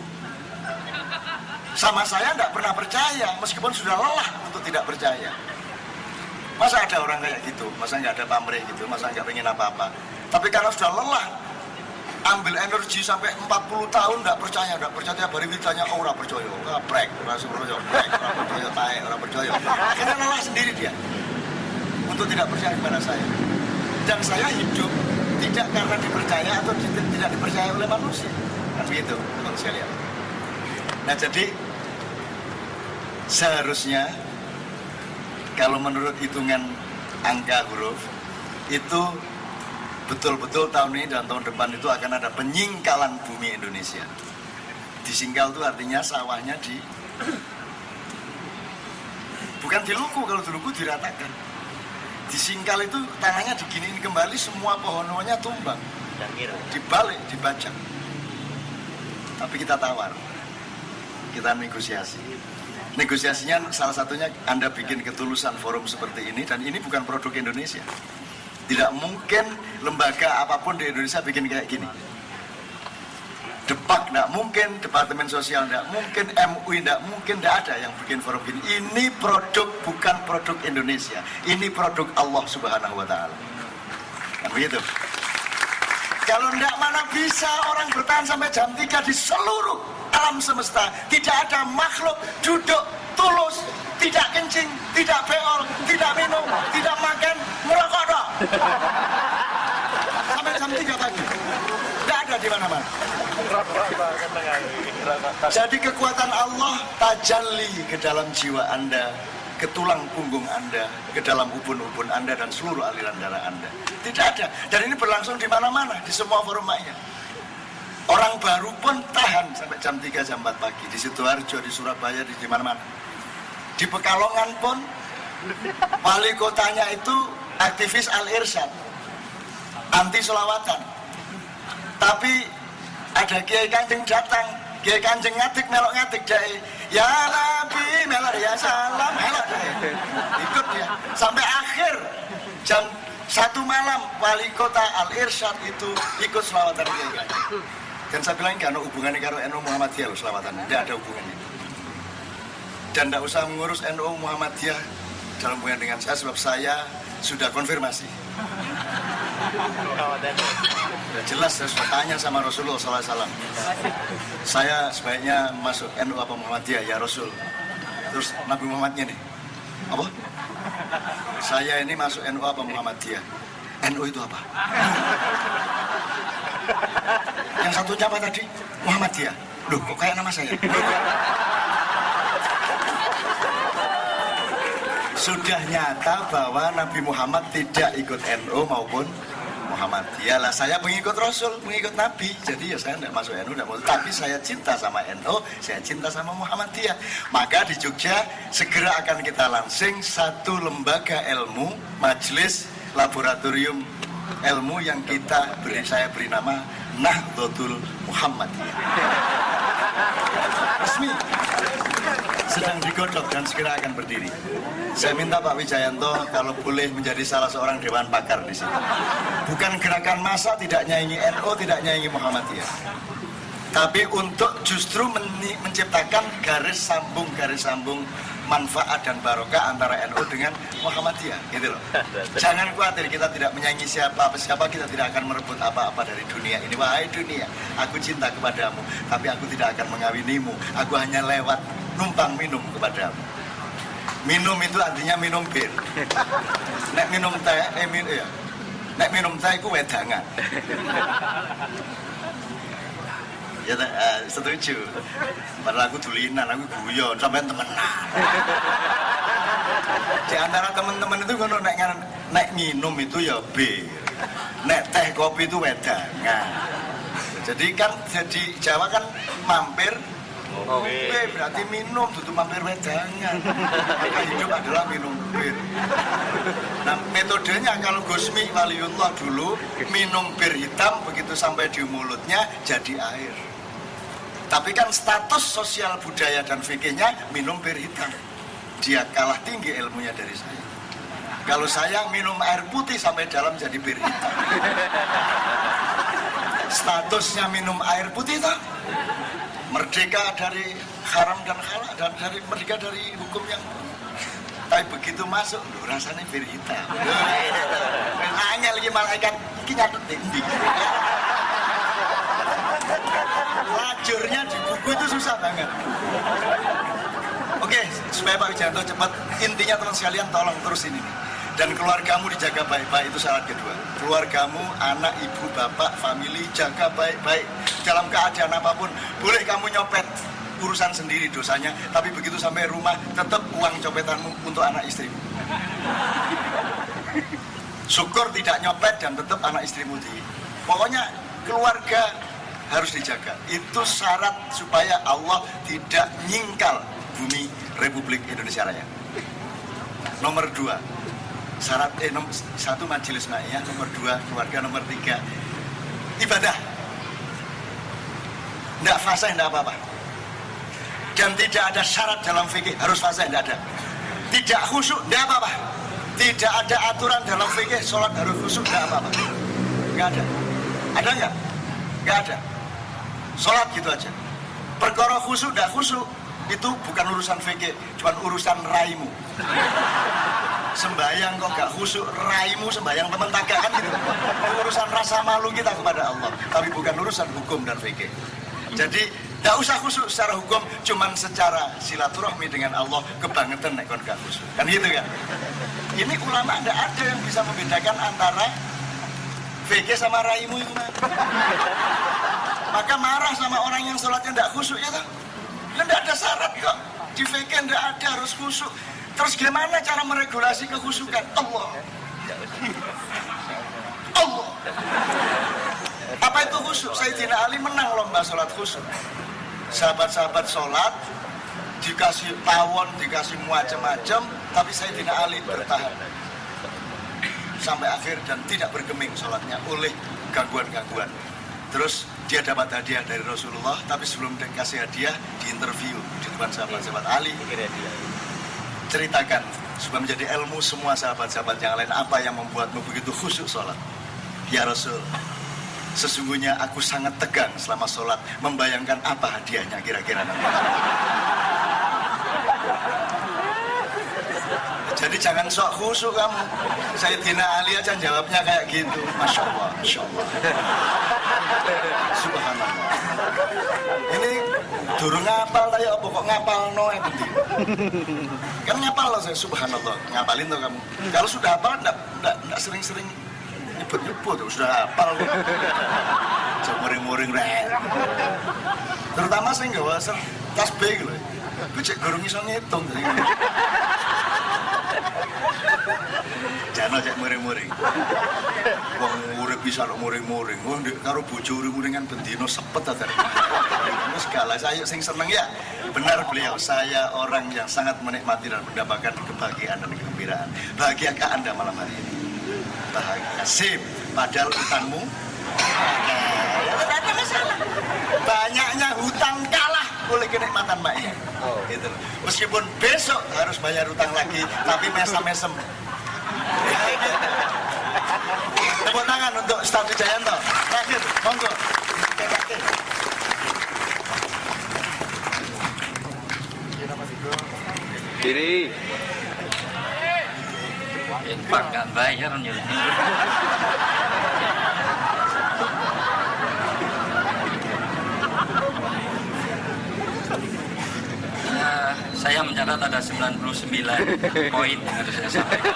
Sama saya tidak pernah percaya, meskipun sudah lelah untuk tidak percaya. Masa ada orang kayak gitu, masa nggak ada pamrih gitu, masa nggak pengen apa-apa. Tapi karena sudah lelah, ambil energi sampai 40 tahun tidak percaya tiap hari ditanya, oh ora percaya, prek, ora percaya, taek, ora percaya. Akhirnya lelah sendiri dia untuk tidak percaya kepada saya. Dan saya hidup tidak karena dipercaya atau tidak dipercaya oleh manusia. Kan begitu, teman sekalian. Nah jadi seharusnya kalau menurut hitungan angka huruf itu betul-betul tahun ini dan tahun depan itu akan ada penyingkalan bumi Indonesia. Disingkal itu artinya sawahnya bukan diluku, kalau diluku diratakan. Disingkal itu tanahnya diginiin kembali, semua pohon-pohonnya tumbang, dibalik, dibajak. Tapi kita tawar. Kita negosiasi. Negosiasinya salah satunya Anda bikin ketulusan forum seperti ini, dan ini bukan produk Indonesia. Tidak mungkin lembaga apapun di Indonesia bikin kayak gini. Depak tidak mungkin, Departemen Sosial tidak mungkin, MUI tidak mungkin, tidak ada yang bikin forum gini. Ini produk, bukan produk Indonesia. Ini produk Allah Subhanahu wa Ta'ala. Kan begitu? Kalau tidak, mana bisa orang bertahan sampai jam 3 di seluruh alam semesta. Tidak ada makhluk duduk tulus, tidak kencing, tidak beol, tidak minum, tidak makan, merokok dong. Sampai jam 3 pagi. Tidak ada di mana. kemana-mana. Jadi kekuatan Allah tajalli ke dalam jiwa Anda, ke tulang punggung Anda, ke dalam ubun-ubun Anda dan seluruh aliran darah Anda. Tidak ada. Dan ini berlangsung di mana-mana, di semua forumnya. Orang baru pun tahan sampai jam 3, jam 4 pagi. Di Sidoarjo, di Surabaya, di mana-mana. Di Pekalongan pun, wali kotanya itu aktivis Al-Irsyad, anti selawatan. Tapi ada Kiai Kanjeng datang, Kiai Kanjeng ngatik, melok ngatik jahe. Ya Nabi, melok ya salam, melok jahe. Ikut dia. Sampai akhir jam 1 malam wali kota Al-Irsyad itu ikut selawatan Kiai Kanjeng. Dan saya bilang gak ada hubungannya karo NU Muhammadiyah loh selawatan, tidak ada hubungannya. Dan tidak usah mengurus NU Muhammadiyah dalam hubungan dengan saya, sebab saya sudah konfirmasi. Sudah jelas, saya sudah tanya sama Rasulullah SAW. Saya sebaiknya masuk NU apa Muhammadiyah, ya Rasul. Terus Nabi Muhammadnya nih, apa? Saya ini masuk NU apa Muhammadiyah? NU itu apa? Yang satunya apa tadi? Muhammadiyah. Loh, kok kayak nama saya? Sudah nyata bahwa Nabi Muhammad tidak ikut NU maupun Muhammadiyah. Lah saya pengikut Rasul, pengikut Nabi. Jadi ya saya tidak masuk NU, tidak mau. Tapi saya cinta sama NU, saya cinta sama Muhammadiyah. Maka di Jogja segera akan kita lansing satu lembaga ilmu, majelis laboratorium ilmu yang saya beri nama Nahdlatul Muhammadiyah. Resmi. Sedang digodok dan segera akan berdiri. Saya minta Pak Wijayanto kalau boleh menjadi salah seorang dewan pakar di sini. Bukan gerakan massa tidak nyanyi NU, tidak nyanyi Muhammadiyah. Tapi untuk justru menciptakan garis sambung manfaat dan barokah antara NU dengan Muhammadiyah, gitu loh. Jangan khawatir, kita tidak menyanyi siapa, kita tidak akan merebut apa-apa dari dunia ini. Wahai dunia, aku cinta kepadamu, tapi aku tidak akan mengawinimu. Aku hanya lewat numpang minum kepadamu. Minum itu artinya minum bir. Nek minum teh, nek minum teh itu wedangan. Ya setuju. Padahal aku dulinan, aku guyon sampai temenan. Di antara teman-teman itu kalau nek minum itu ya bir, nek teh kopi itu wedangan. Jadi kan jadi Jawa kan mampir, berarti minum, tutup mampir wedangan. Maka hidup adalah minum bir. Nah metodenya kalau Gusmi Waliullah dulu minum bir hitam, begitu sampai di mulutnya jadi air. Tapi kan status sosial budaya dan fikihnya minum bir hitam. Dia kalah tinggi ilmunya dari saya. Kalau saya minum air putih sampai dalam jadi bir hitam. Statusnya minum air putih tak? Merdeka dari haram dan halal, dan merdeka dari hukum yang. Tapi begitu masuk, loh, rasanya bir hitam. Nanya lagi malaikat, ini nyatet di. Lajurnya di buku itu susah banget. Oke, supaya Pak Wijayanto cepat, intinya teman sekalian tolong terus ini. Dan keluargamu dijaga baik-baik, itu syarat kedua. Keluargamu, anak, ibu, bapak, family, jaga baik-baik. Dalam keadaan apapun, boleh kamu nyopet, urusan sendiri dosanya. Tapi begitu sampai rumah, tetap uang copetanmu untuk anak istrimu. Syukur tidak nyopet dan tetap anak istrimu di. Pokoknya keluarga harus dijaga. Itu syarat supaya Allah tidak nyingkal bumi Republik Indonesia Raya. Nomor 2, syarat satu majelis ma'iyah, nomor 2 keluarga, nomor 3 ibadah. Tidak fase, tidak apa-apa. Dan tidak ada syarat dalam fikih harus fase, tidak ada. Tidak khusyuk, tidak apa-apa. Tidak ada aturan dalam fikih sholat harus khusyuk, tidak apa-apa. Nggak ada. Ada nggak? Nggak ada. Sholat gitu aja. Perkara khusyuk, tidak khusyuk, itu bukan urusan fikih, cuma urusan raimu. Sembayang kok gak khusyuk, raimu sembayang teman tagak kan gitu. Urusan rasa malu kita kepada Allah, tapi bukan urusan hukum dan fikih. Jadi tidak usah khusyuk secara hukum, cuman secara silaturahmi dengan Allah kebangetan nek kon gak khusyuk. Kan gitu kan? Ini ulama tidak ada yang bisa membedakan antara fikih sama raimu itu. Maka marah sama orang yang sholatnya tidak khusyuk ya toh. Tidak ada syarat kok. Di fikih tidak ada harus khusyuk. Terus gimana cara meregulasi kekhusyukan? Allah. Allah. Apa itu khusyuk? Sayyidina Ali menang lomba sholat khusyuk. Sahabat-sahabat sholat dikasih tawon, dikasih macam-macam, tapi Sayyidina Ali bertahan sampai akhir dan tidak bergeming sholatnya oleh gangguan-gangguan. Terus dia dapat hadiah dari Rasulullah, tapi sebelum dikasih hadiah diinterview di depan sahabat-sahabat Ali. Ceritakan supaya menjadi ilmu semua sahabat-sahabat yang lain, apa yang membuatmu begitu khusyuk sholat? Ya Rasul, sesungguhnya aku sangat tegang selama sholat, membayangkan apa hadiahnya kira-kira nanti. Jadi jangan sok khusyuk kamu. Sayyidina Ali aja jawabnya kayak gitu. Masya Allah, Masya Allah. Subhanallah. Ini durung ngapal tapi apa kok ngapal no yang penting. Kan ngapal loh saya, subhanallah. Ngapalin tuh kamu. Kalau sudah hafal enggak sering-sering nyebut-nyebut, sudah hafal. Jangan muring-muring rek. Terutama saya nggak wasar tasbih gitu. Gue cek gorong iso ngitung tadi. Jangan cek muring-muring. Wong murid bisa lo muring-muring. Wong karo bojo muring-muringan bendino sepet ta. Segala saya sing seneng ya. Benar beliau, saya orang yang sangat menikmati dan mendapatkan kebahagiaan dan kegembiraan. Bahagiakah Anda malam hari ini? Bahagia. Sip. Padahal utangmu ada masalah. Banyaknya hutang kalah oleh kenikmatan maknya. Gitu. Meskipun besok harus bayar hutang lagi, tapi mesem-mesem. Tepuk tangan untuk Ustaz Wijayanto. Terakhir, monggo. Diri. Pak nggak bayar nyuruh. Saya mencatat ada 99 poin yang harus saya sampaikan.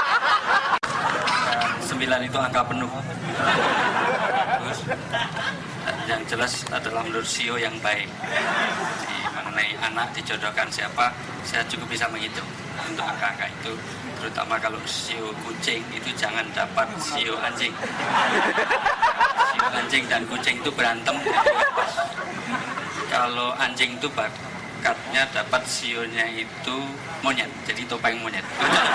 9 itu angka penuh. Terus yang jelas adalah menurut CEO yang baik. Jadi, mengenai anak dijodohkan siapa, saya cukup bisa menghitung untuk angka-angka itu. Terutama kalau CEO kucing itu jangan dapat CEO anjing. CEO anjing dan kucing itu berantem. Kalau anjing itu bakatnya dapat CEO-nya itu monyet, jadi topeng monyet.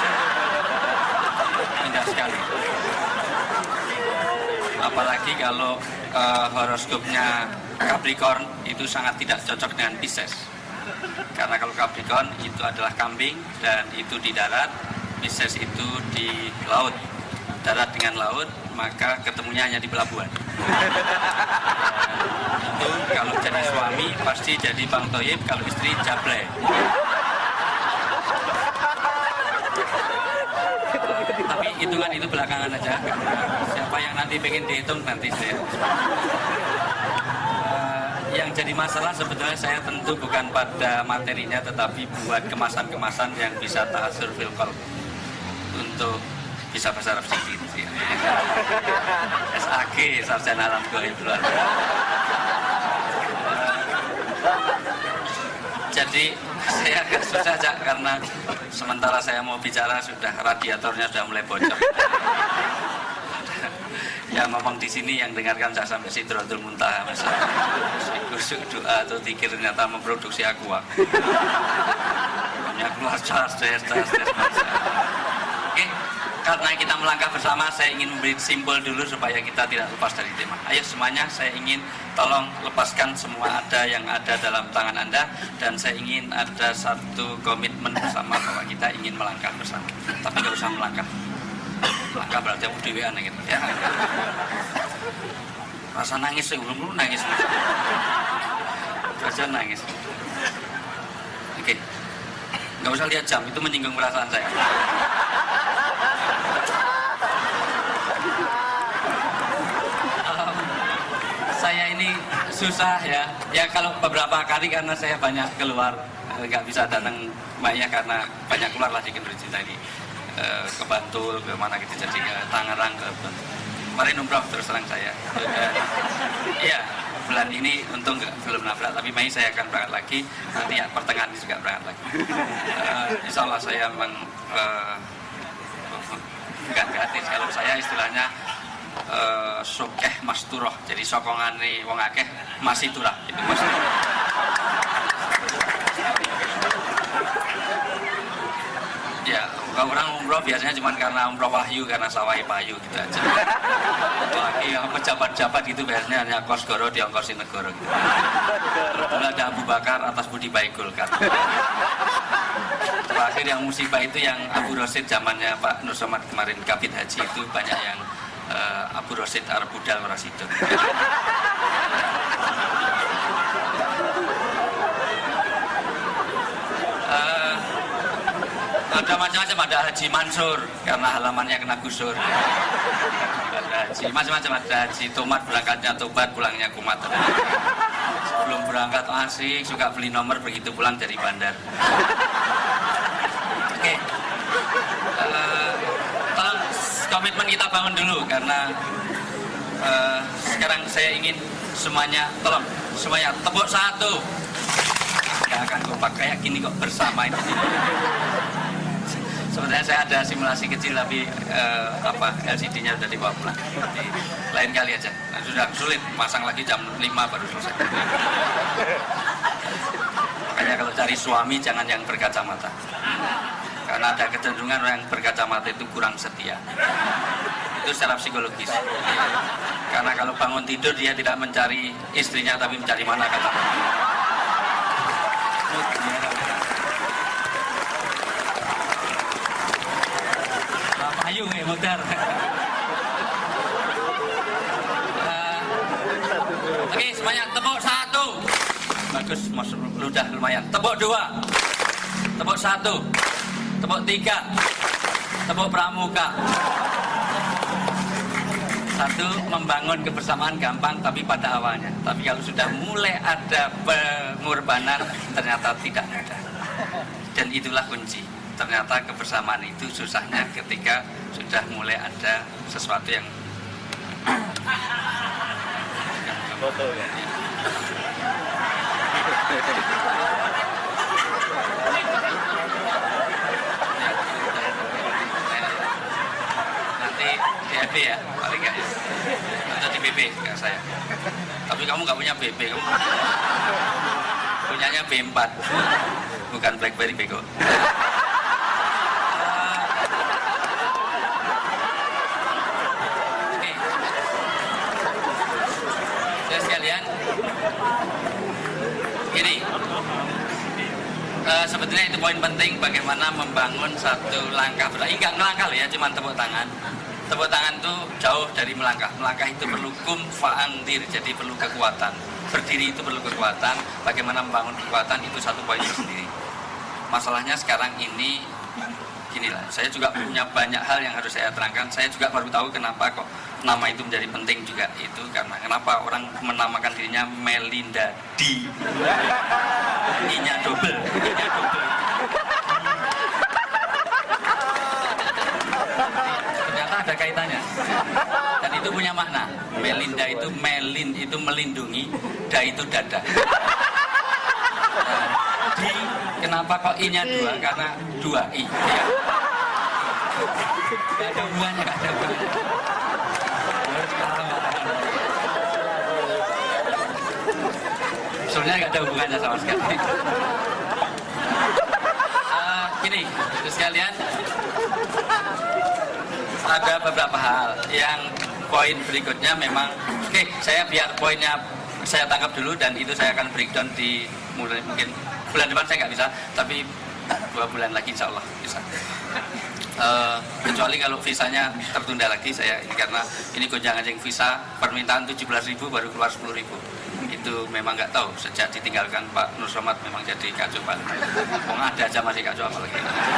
Indah sekali. Apalagi kalau horoskopnya Capricorn itu sangat tidak cocok dengan Pisces. Karena kalau Capricorn itu adalah kambing dan itu di darat, Pisces itu di laut. Darat dengan laut, maka ketemunya hanya di pelabuhan. Itu kalau jadi suami pasti jadi Bang Toyib, kalau istri Jablay. Tapi hitungan itu belakangan aja. Siapa yang nanti pengen dihitung nanti saya. Yang jadi masalah sebetulnya saya tentu bukan pada materinya, tetapi buat kemasan-kemasan yang bisa ta'asur fil qalb untuk bisa bahasa Arab sedikit sih. SAG, sarjana alam gaib luar. Jadi saya agak susah aja karena sementara saya mau bicara sudah radiatornya sudah mulai bocor. Ya ngomong di sini yang dengarkan saya sampai Sidratul Muntaha misalnya. Kusuk doa atau zikir ternyata memproduksi aqua. Banyak keluar jas. Oke, karena kita melangkah bersama, saya ingin memberi simbol dulu supaya kita tidak lepas dari tema. Ayo semuanya, saya ingin tolong lepaskan semua yang ada dalam tangan Anda, dan saya ingin ada satu komitmen bersama bahwa kita ingin melangkah bersama. Tapi nggak usah melangkah. Melangkah berarti aku dewean gitu ya. Rasa nangis sebelum nangis. Rasa nangis. Oke. Nggak usah lihat jam, itu menyinggung perasaan saya. Saya ini susah ya kalau beberapa kali karena saya banyak keluar, nggak bisa datang banyak karena banyak keluar lah di Kenduri Cinta ini, ke Bantul, ke mana gitu, jadi ke Tangerang, kemarin umroh terus terang saya. Iya, bulan ini untung belum nabrak, tapi Mei saya akan berangkat lagi, nanti ya pertengahan juga berangkat lagi. Insya Allah saya memang bukan gratis, kalau saya istilahnya sokeh mas turoh, jadi sokongan nih wong akeh masih turah, itu mas turoh. Ya, kalau orang umroh biasanya cuma karena umroh wahyu, karena sawai payu gitu aja. Apalagi yang pejabat-pejabat itu biasanya hanya kosgoro diongkosin negoro gitu. Dulu ada Abu Bakar atas budi baik Golkar. Terakhir yang musibah itu yang Abu Rosid zamannya Pak Nur Somad kemarin Kabid Haji, itu banyak yang Abu Rosid Arab Budal Rasidun. Ada macam-macam, ada Haji Mansur karena halamannya kena gusur. Ada haji macam-macam, ada haji tomat berangkatnya tobat, pulangnya kumat. Sebelum berangkat asik, suka beli nomor, begitu pulang dari bandar. Oke. Tolong komitmen kita bangun dulu karena sekarang saya ingin semuanya, tolong semuanya tepuk satu. Nggak akan kompak kayak gini kok bersama ini. Sebenarnya saya ada simulasi kecil tapi LCD-nya sudah dibawa pulang. Jadi lain kali aja. Nah, sudah sulit, pasang lagi jam 5 baru selesai. Makanya kalau cari suami jangan yang berkacamata. Karena ada kecenderungan orang yang berkacamata itu kurang setia. Itu secara psikologis. Karena kalau bangun tidur dia tidak mencari istrinya tapi mencari mana kacamata. Ayo mutar. Oke, semuanya tepuk satu. Bagus, mas, udah lumayan. Tepuk dua. Tepuk satu. Tepuk tiga. Tepuk pramuka. Satu, membangun kebersamaan gampang tapi pada awalnya. Tapi kalau sudah mulai ada pengorbanan ternyata tidak mudah. Dan itulah kunci. Ternyata kebersamaan itu susahnya ketika sudah mulai ada sesuatu yang foto ya. Nanti di FB ya, paling nggak ya. Atau di BB nggak saya. Tapi kamu nggak punya BB, kamu punyanya B4, bukan BlackBerry bego. Gini, sebetulnya itu poin penting bagaimana membangun satu langkah. Enggak ngelangkah ya, cuma tepuk tangan. Tepuk tangan itu jauh dari melangkah. Melangkah itu perlu kum fa'andir, jadi perlu kekuatan. Berdiri itu perlu kekuatan. Bagaimana membangun kekuatan itu satu poin tersendiri. Masalahnya sekarang ini ginilah, saya juga punya banyak hal yang harus saya terangkan. Saya juga baru tahu kenapa kok nama itu menjadi penting juga, itu karena kenapa orang menamakan dirinya Melinda D. I-nya double. Ternyata ada kaitannya. Dan itu punya makna. Melinda itu melin itu melindungi, da itu dada. D, kenapa kok I-nya 2? Karena 2 I. Ya. Gak ada hubungannya, gak ada hubungannya. Sebenarnya nggak ada hubungannya sama sekali. Gini, terus sekalian, ada beberapa hal yang poin berikutnya memang, oke, saya biar poinnya saya tangkap dulu dan itu saya akan breakdown di mulai mungkin bulan depan saya nggak bisa, tapi 2 bulan lagi insya Allah bisa. Kecuali kalau visanya tertunda lagi, saya ini karena ini gonjang-ganjing visa permintaan 17.000 baru keluar 10.000. Itu memang nggak tahu sejak ditinggalkan Pak Nur Somad memang jadi kacau Pak. Wong ada aja masih kacau apalagi.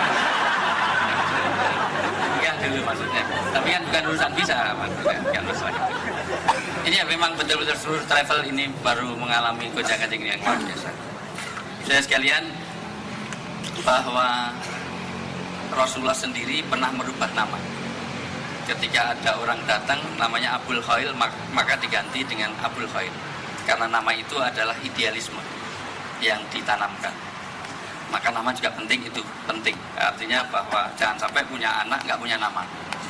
Ya dulu maksudnya. Tapi kan bukan urusan visa, bukan masalah itu. Ini ya memang betul-betul seluruh travel ini baru mengalami gonjang-ganjing yang luar biasa. Saya sekalian, bahwa Rasulullah sendiri pernah merubah nama. Ketika ada orang datang namanya Abul Khail, maka diganti dengan Abul Khail. karena nama itu adalah idealisme yang ditanamkan. Maka nama juga penting, itu penting. Artinya bahwa jangan sampai punya anak nggak punya nama.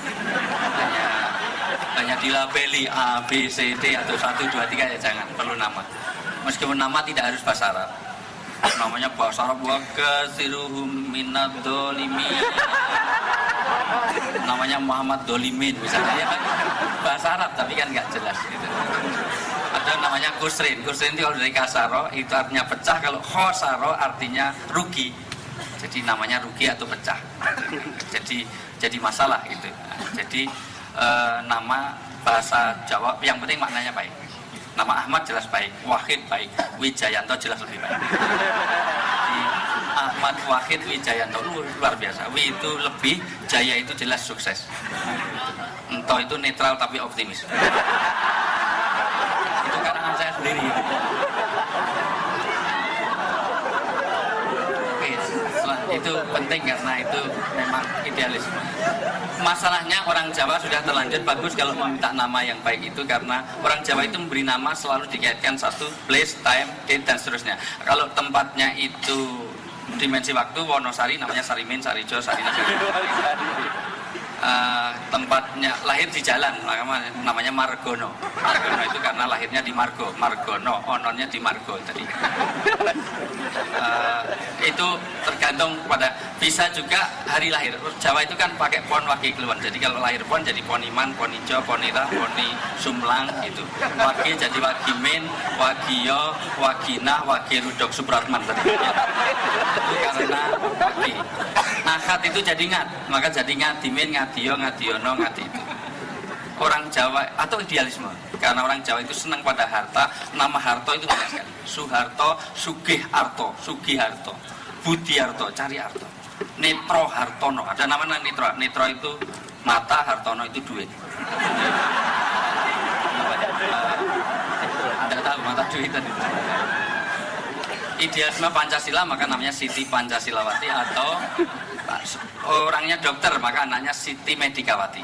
Hanya dilabeli A, B, C, D atau 1, 2, 3 ya jangan, perlu nama. Meskipun nama tidak harus bahasa Arab. Namanya bahasa Arab, wa katsiruhum minad dzalimin. Namanya Muhammad Dolimin misalnya, ya kan bahasa Arab tapi kan nggak jelas gitu. Ada namanya kusrin. Kusrin itu kalau dari kasaro itu artinya pecah, kalau khosaro artinya rugi. Jadi namanya rugi atau pecah. Jadi masalah itu. Jadi nama bahasa Jawa yang penting maknanya baik. Nama Ahmad jelas baik, Wahid baik, Wijayanto jelas lebih baik. Jadi, Ahmad, Wahid, Wijayanto luar biasa. Wi itu lebih, Jaya itu jelas sukses. Ento itu netral tapi optimis. Itu karangan saya sendiri. Oke, itu penting karena itu memang idealisme. Masalahnya orang Jawa sudah terlanjur bagus kalau meminta nama yang baik itu, karena orang Jawa itu memberi nama selalu dikaitkan satu place, time, date dan seterusnya. Kalau tempatnya itu dimensi waktu, Wonosari namanya Sarimin, Sarijo, Sarina. Tempatnya lahir di jalan namanya Margono. Margono itu karena lahirnya di Margo, Margono, ononnya di Margo tadi. Itu tergantung pada, bisa juga hari lahir. Jawa itu kan pakai pon wagi keluan. Jadi kalau lahir pon jadi poniman, ponijo, ponira, poni sumlang itu. Wagi jadi wagimin, wagiyo, wagina, wagi rudok supratman tadi. Ya. Itu karena wagi. Akad itu jadi ngat, maka jadi ngadimin, ngadiyo, ngadiono, ngadi itu. Orang Jawa atau idealisme, karena orang Jawa itu senang pada harta. Nama harto itu banyak sekali. Suharto, Sugih-arto, Sugiharto, Budiarto, cari harto. Netro Hartono, ada namanya Netro. Netro itu mata, Hartono itu duit. Anda tahu mata duit tadi. Idealisme Pancasila maka namanya Siti Pancasilawati, atau orangnya dokter maka anaknya Siti Medikawati,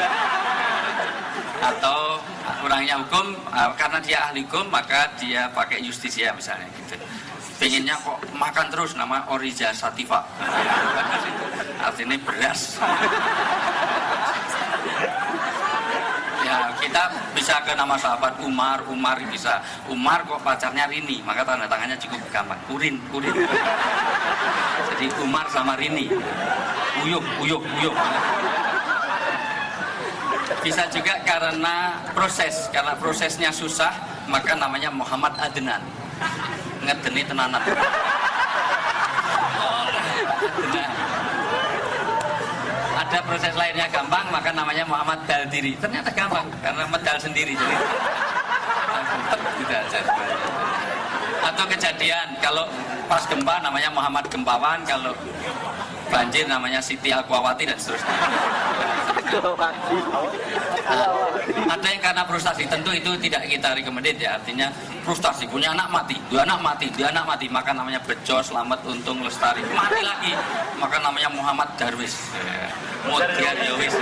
atau orangnya hukum karena dia ahli hukum maka dia pakai Justisia misalnya gitu. Pengennya kok makan terus nama Orija Sativa, artinya beras. Ya, kita bisa ke nama sahabat Umar, Umar bisa. Umar kok pacarnya Rini, maka tanda tangannya cukup gampang. Urin, Urin. Jadi Umar sama Rini. Uyuk, Uyuk, Uyuk. Bisa juga karena proses, karena prosesnya susah, maka namanya Muhammad Adnan. Ngedeni tenanan. Adnan. Ada proses lainnya gampang, maka namanya Muhammad Daldiri. Ternyata gampang karena medal sendiri jadi. Atau kejadian kalau pas gempa namanya Muhammad Gempawan, kalau banjir namanya Siti Aquawati dan seterusnya. Ada yang karena frustasi, tentu itu tidak kita rekomendasi ya, artinya frustasi, punya anak mati, dua anak mati, maka namanya Bejo, Slamet, Untung, Lestari, mati lagi, maka namanya Muhammad Darwis, Mudiar Yowis,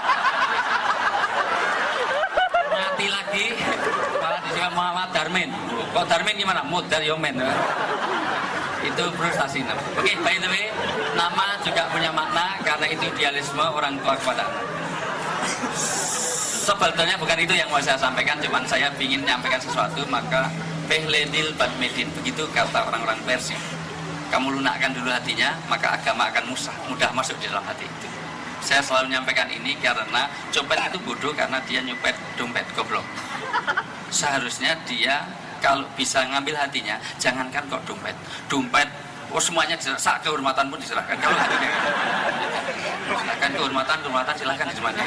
mati lagi, malah disebut Muhammad Darmin. Kok Darmin gimana? Mudar Yomen. Itu frustasi. Oke, by the way, nama juga punya makna karena itu idealisme orang tua kepada anak. Sebetulnya bukan itu yang mau saya sampaikan, cuman saya ingin menyampaikan sesuatu, maka Pehledil Badmedin, begitu kata orang-orang Persia. Kamu lunakkan dulu hatinya, maka agama akan mudah masuk di dalam hati itu. Saya selalu menyampaikan ini karena copet itu bodoh karena dia nyopet dompet, goblok. Seharusnya dia kalau bisa ngambil hatinya, jangankan kok dompet. Dompet, oh semuanya diserahkan, kehormatan pun diserahkan. Kalau hatinya, silahkan kehormatan silahkan diserahkan.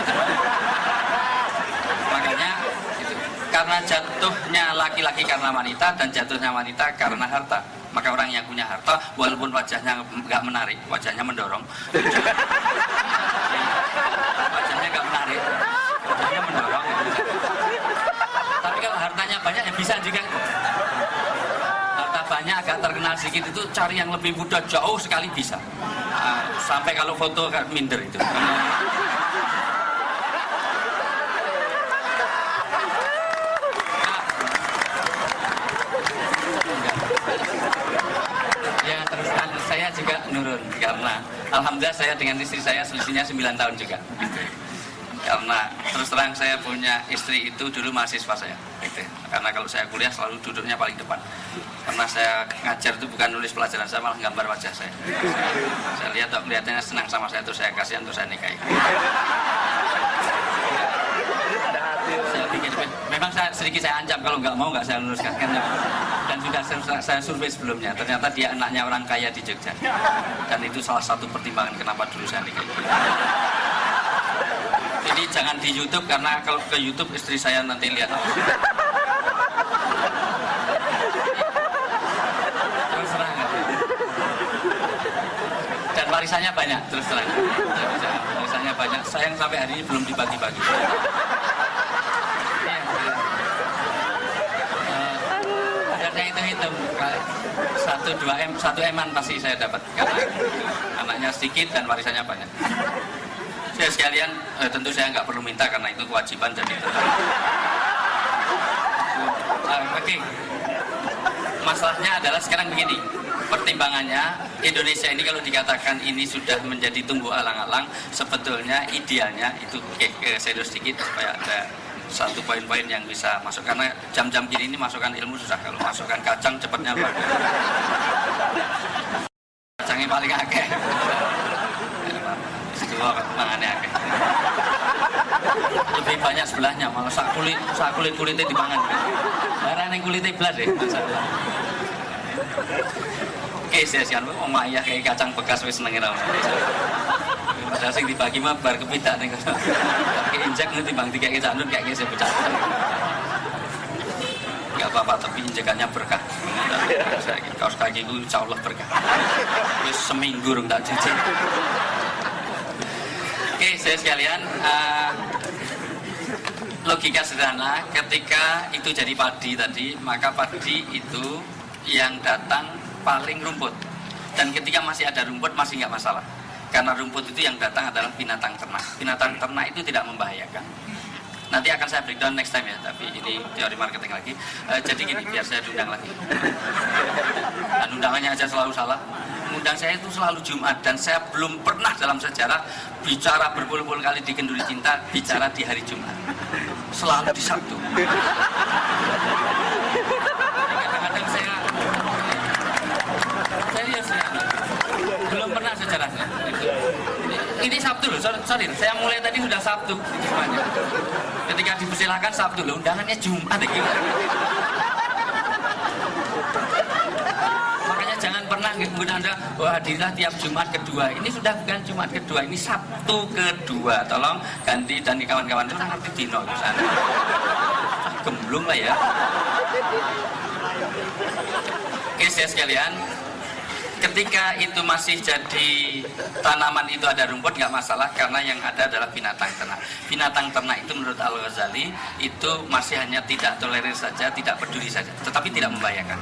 Makanya itu, karena jatuhnya laki-laki karena wanita dan jatuhnya wanita karena harta. Maka orang yang punya harta, walaupun wajahnya nggak menarik, wajahnya mendorong, wajahnya nggak menarik, wajahnya mendorong. Tapi kalau hartanya banyak, ya bisa juga. Harta banyak agak terkenal sedikit itu cari yang lebih mudah jauh sekali bisa. Sampai kalau foto minder itu. Ya terus kan saya juga nurun karena alhamdulillah saya dengan istri saya selisihnya 9 tahun juga. Karena terus terang saya punya istri itu dulu mahasiswa saya. Karena kalau saya kuliah selalu duduknya paling depan. Karena saya ngajar itu bukan nulis pelajaran, saya malah gambar wajah saya. Saya lihat kelihatannya senang sama saya, terus saya kasihan, terus saya nikahi. Saya pikir, memang sedikit saya ancam kalau nggak mau nggak saya luruskan. Dan sudah saya survei sebelumnya, ternyata dia anaknya orang kaya di Jogja. Dan itu salah satu pertimbangan kenapa dulu saya nikahi. Ini jangan di YouTube karena kalau ke YouTube istri saya nanti lihat. Terus terang. Dan warisannya banyak, terus terang. Warisannya banyak. Sayang sampai hari ini belum dibagi-bagi. Saya hitung-hitung 1 eman pasti saya dapat karena anaknya sedikit dan warisannya banyak. Saya sekalian, tentu saya nggak perlu minta karena itu kewajiban jadi Oke. Masalahnya adalah sekarang begini, pertimbangannya Indonesia ini kalau dikatakan ini sudah menjadi tumbuh alang-alang, sebetulnya idealnya itu saya sedikit supaya ada satu poin-poin yang bisa masuk karena jam-jam gini ini masukkan ilmu susah, kalau masukkan kacang cepatnya luar biasa. Kacangnya paling akeh. Mangannya akeh. Lebih banyak sebelahnya, malah sak kulitnya dimangan. Barang yang kulitnya belas deh. Oke, saya sian wong ayah kayak kacang bekas wis seneng ra. Padahal sing dibagi mah bar kepidak ning. Kayak injek nanti bang dikek candun kayak saya pecah. Enggak apa-apa, tapi injekannya berkah. Kaos kaki itu insyaallah berkah. Wis seminggu rung tak cuci. Oke, saya sekalian, logika sederhana, ketika itu jadi padi tadi, maka padi itu yang datang paling rumput. Dan ketika masih ada rumput, masih nggak masalah. Karena rumput itu yang datang adalah binatang ternak. Binatang ternak itu tidak membahayakan. Nanti akan saya breakdown next time ya, tapi ini teori marketing lagi. Jadi gini, biar saya diundang lagi. Dan undangannya aja selalu salah. Undang saya itu selalu Jumat dan saya belum pernah dalam sejarah bicara berpuluh-puluh kali di Kenduri Cinta bicara di hari Jumat. Selalu di Sabtu. Kadang-kadang saya belum pernah sejarahnya. Ini Sabtu loh, sorry, saya mulai tadi sudah Sabtu. Ketika dipersilakan Sabtu loh, undangannya Jumat. Makanya jangan pernah ngikutin Anda, hadirlah tiap Jumat kedua. Ini sudah bukan Jumat kedua, ini Sabtu kedua. Tolong ganti dan kawan-kawan itu ngerti dino itu sana. Gemblung lah ya. Oke, saya sekalian. Ketika itu masih jadi tanaman itu ada rumput nggak masalah karena yang ada adalah binatang ternak. Binatang ternak itu menurut Al-Ghazali itu masih hanya tidak tolerir saja, tidak peduli saja, tetapi tidak membahayakan.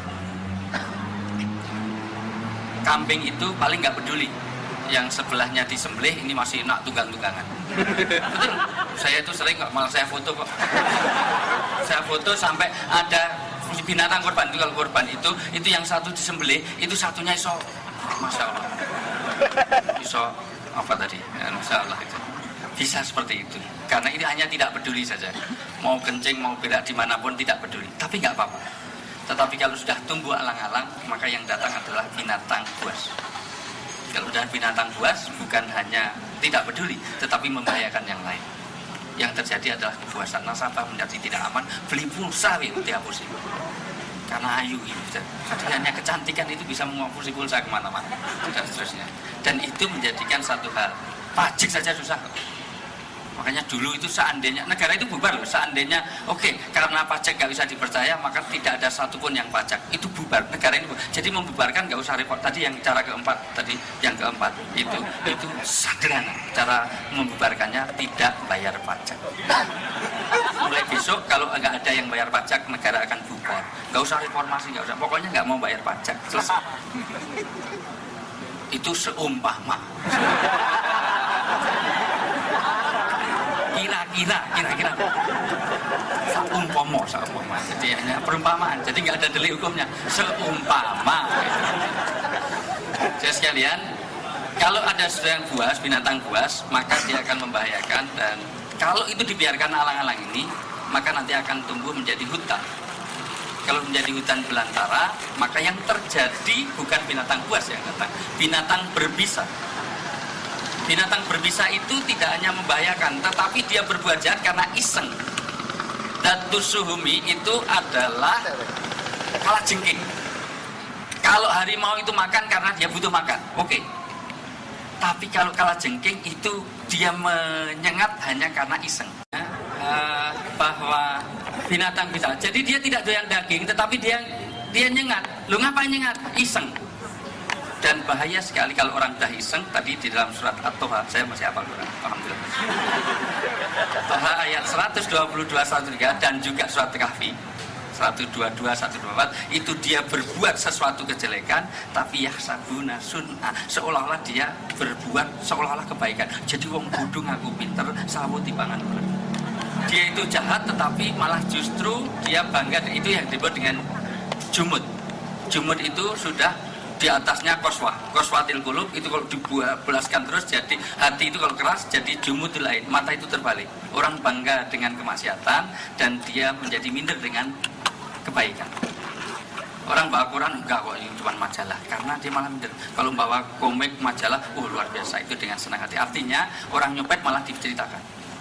Kambing itu paling nggak peduli, yang sebelahnya disembelih ini masih nak tunggang-tunggangan. Betul, saya itu sering kok, malah saya foto kok. Saya foto sampai ada binatang korban itu, kalau korban itu yang satu disembelih, itu satunya iso, masya Allah, iso apa tadi, ya, masya Allah itu bisa seperti itu, karena ini hanya tidak peduli saja, mau kencing mau berak dimanapun tidak peduli, tapi nggak apa-apa. Tetapi kalau sudah tumbuh alang-alang, maka yang datang adalah binatang buas. Kalau sudah binatang buas, bukan hanya tidak peduli, tetapi membahayakan yang lain. Yang terjadi adalah kebuasan, nasabah menjadi tidak aman, beli pulsa itu dihapusin karena ayu gitu. Jadi hanya kecantikan itu bisa menghapus pulsa kemana-mana dan seterusnya. Dan itu menjadikan satu hal, pajak saja susah. Makanya dulu itu seandainya negara itu bubar loh, seandainya oke, karena pajak gak bisa dipercaya maka tidak ada satupun yang pajak, itu bubar negara ini. Jadi membubarkan gak usah repot. Tadi yang cara keempat tadi, yang keempat itu sederhana cara membubarkannya, tidak bayar pajak. Mulai besok kalau nggak ada yang bayar pajak negara akan bubar. Gak usah reformasi, gak usah, pokoknya nggak mau bayar pajak, selesai. Itu seumpama. kira-kira seumpama, jadi hanya perumpamaan, jadi nggak ada delik hukumnya, seumpama. Jadi sekalian, kalau ada sedang buas, binatang buas, maka dia akan membahayakan, dan kalau itu dibiarkan alang-alang ini, maka nanti akan tumbuh menjadi hutan. Kalau menjadi hutan belantara, maka yang terjadi bukan binatang buas yang datang, binatang berbisa. Binatang berbisa itu tidak hanya membahayakan, tetapi dia berbuat jahat karena iseng. Datus suhumi itu adalah kalajengking. Kalau harimau itu makan karena dia butuh makan, oke. Tapi kalau kalajengking itu dia menyengat hanya karena iseng. Bahwa binatang bisa, jadi dia tidak doyan daging, tetapi dia nyengat. Lu ngapain nyengat? Iseng. Dan bahaya sekali kalau orang dah iseng. Tadi di dalam surat At-Toha, saya masih hafal Quran, alhamdulillah. Toha ayat 122, 103 dan juga surat Kahfi 122, 124, itu dia berbuat sesuatu kejelekan, tapi yahsabuna sun'a, seolah-olah dia berbuat seolah-olah kebaikan. Jadi wong bodho ngaku pinter, sawo timbangan ulet. Dia itu jahat, tetapi malah justru dia bangga. Itu yang disebut dengan jumud. Jumud itu sudah di atasnya koswatil qulub, itu kalau dibelaskan terus jadi hati itu kalau keras jadi jumud lain, mata itu terbalik. Orang bangga dengan kemaksiatan dan dia menjadi minder dengan kebaikan. Orang bawa Quran enggak kok, ini cuma majalah, karena dia malah minder. Kalau bawa komik majalah, luar biasa, itu dengan senang hati. Artinya orang nyopet malah diceritakan,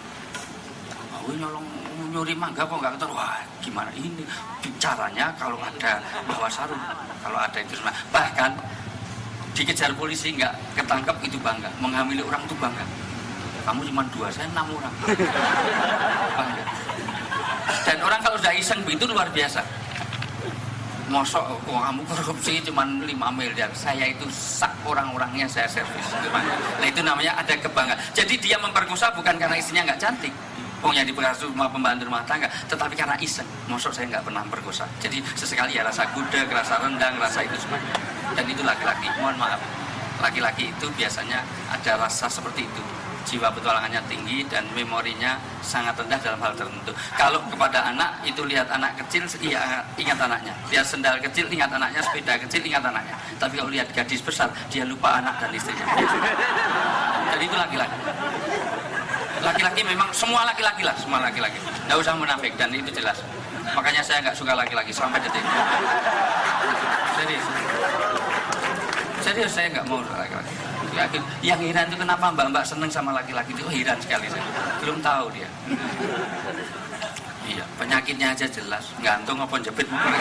nyolong nyuri mangga kok nggak ketahuan. Wah, gimana ini caranya kalau ada bawa sarung, kalau ada itu semua. Bahkan dikejar polisi nggak ketangkep itu bangga, menghamili orang itu bangga. Kamu cuma 2, saya 6 orang. Bangga. Dan orang kalau sudah iseng itu luar biasa. Mosok kamu korupsi cuma 5 miliar, saya itu sak orang-orangnya saya servis. Nah itu namanya ada kebanggaan. Jadi dia memperkosa bukan karena istrinya nggak cantik, yang diperkosa rumah pembantu rumah tangga, tetapi karena iseng. Mosok saya nggak pernah perkosa. Jadi sesekali ya rasa gudeg, rasa rendang, rasa itu semuanya. Dan itu laki-laki, mohon maaf, laki-laki itu biasanya ada rasa seperti itu. Jiwa petualangannya tinggi dan memorinya sangat rendah dalam hal tertentu. Kalau kepada anak itu lihat anak kecil, iya ingat anaknya. Lihat sendal kecil, ingat anaknya. Sepeda kecil, ingat anaknya. Tapi kalau lihat gadis besar, dia lupa anak dan istrinya. Jadi itu laki-laki. Laki-laki memang semua laki-laki lah, semua laki-laki. Nggak usah munafik dan itu jelas. Makanya saya nggak suka laki-laki sampai detik ini. Serius saya nggak mau laki-laki. Yakin. Yang heran itu kenapa mbak-mbak seneng sama laki-laki itu, heran sekali saya. Belum tahu dia. Iya, penyakitnya aja jelas. Gantung apa jepit mungkin.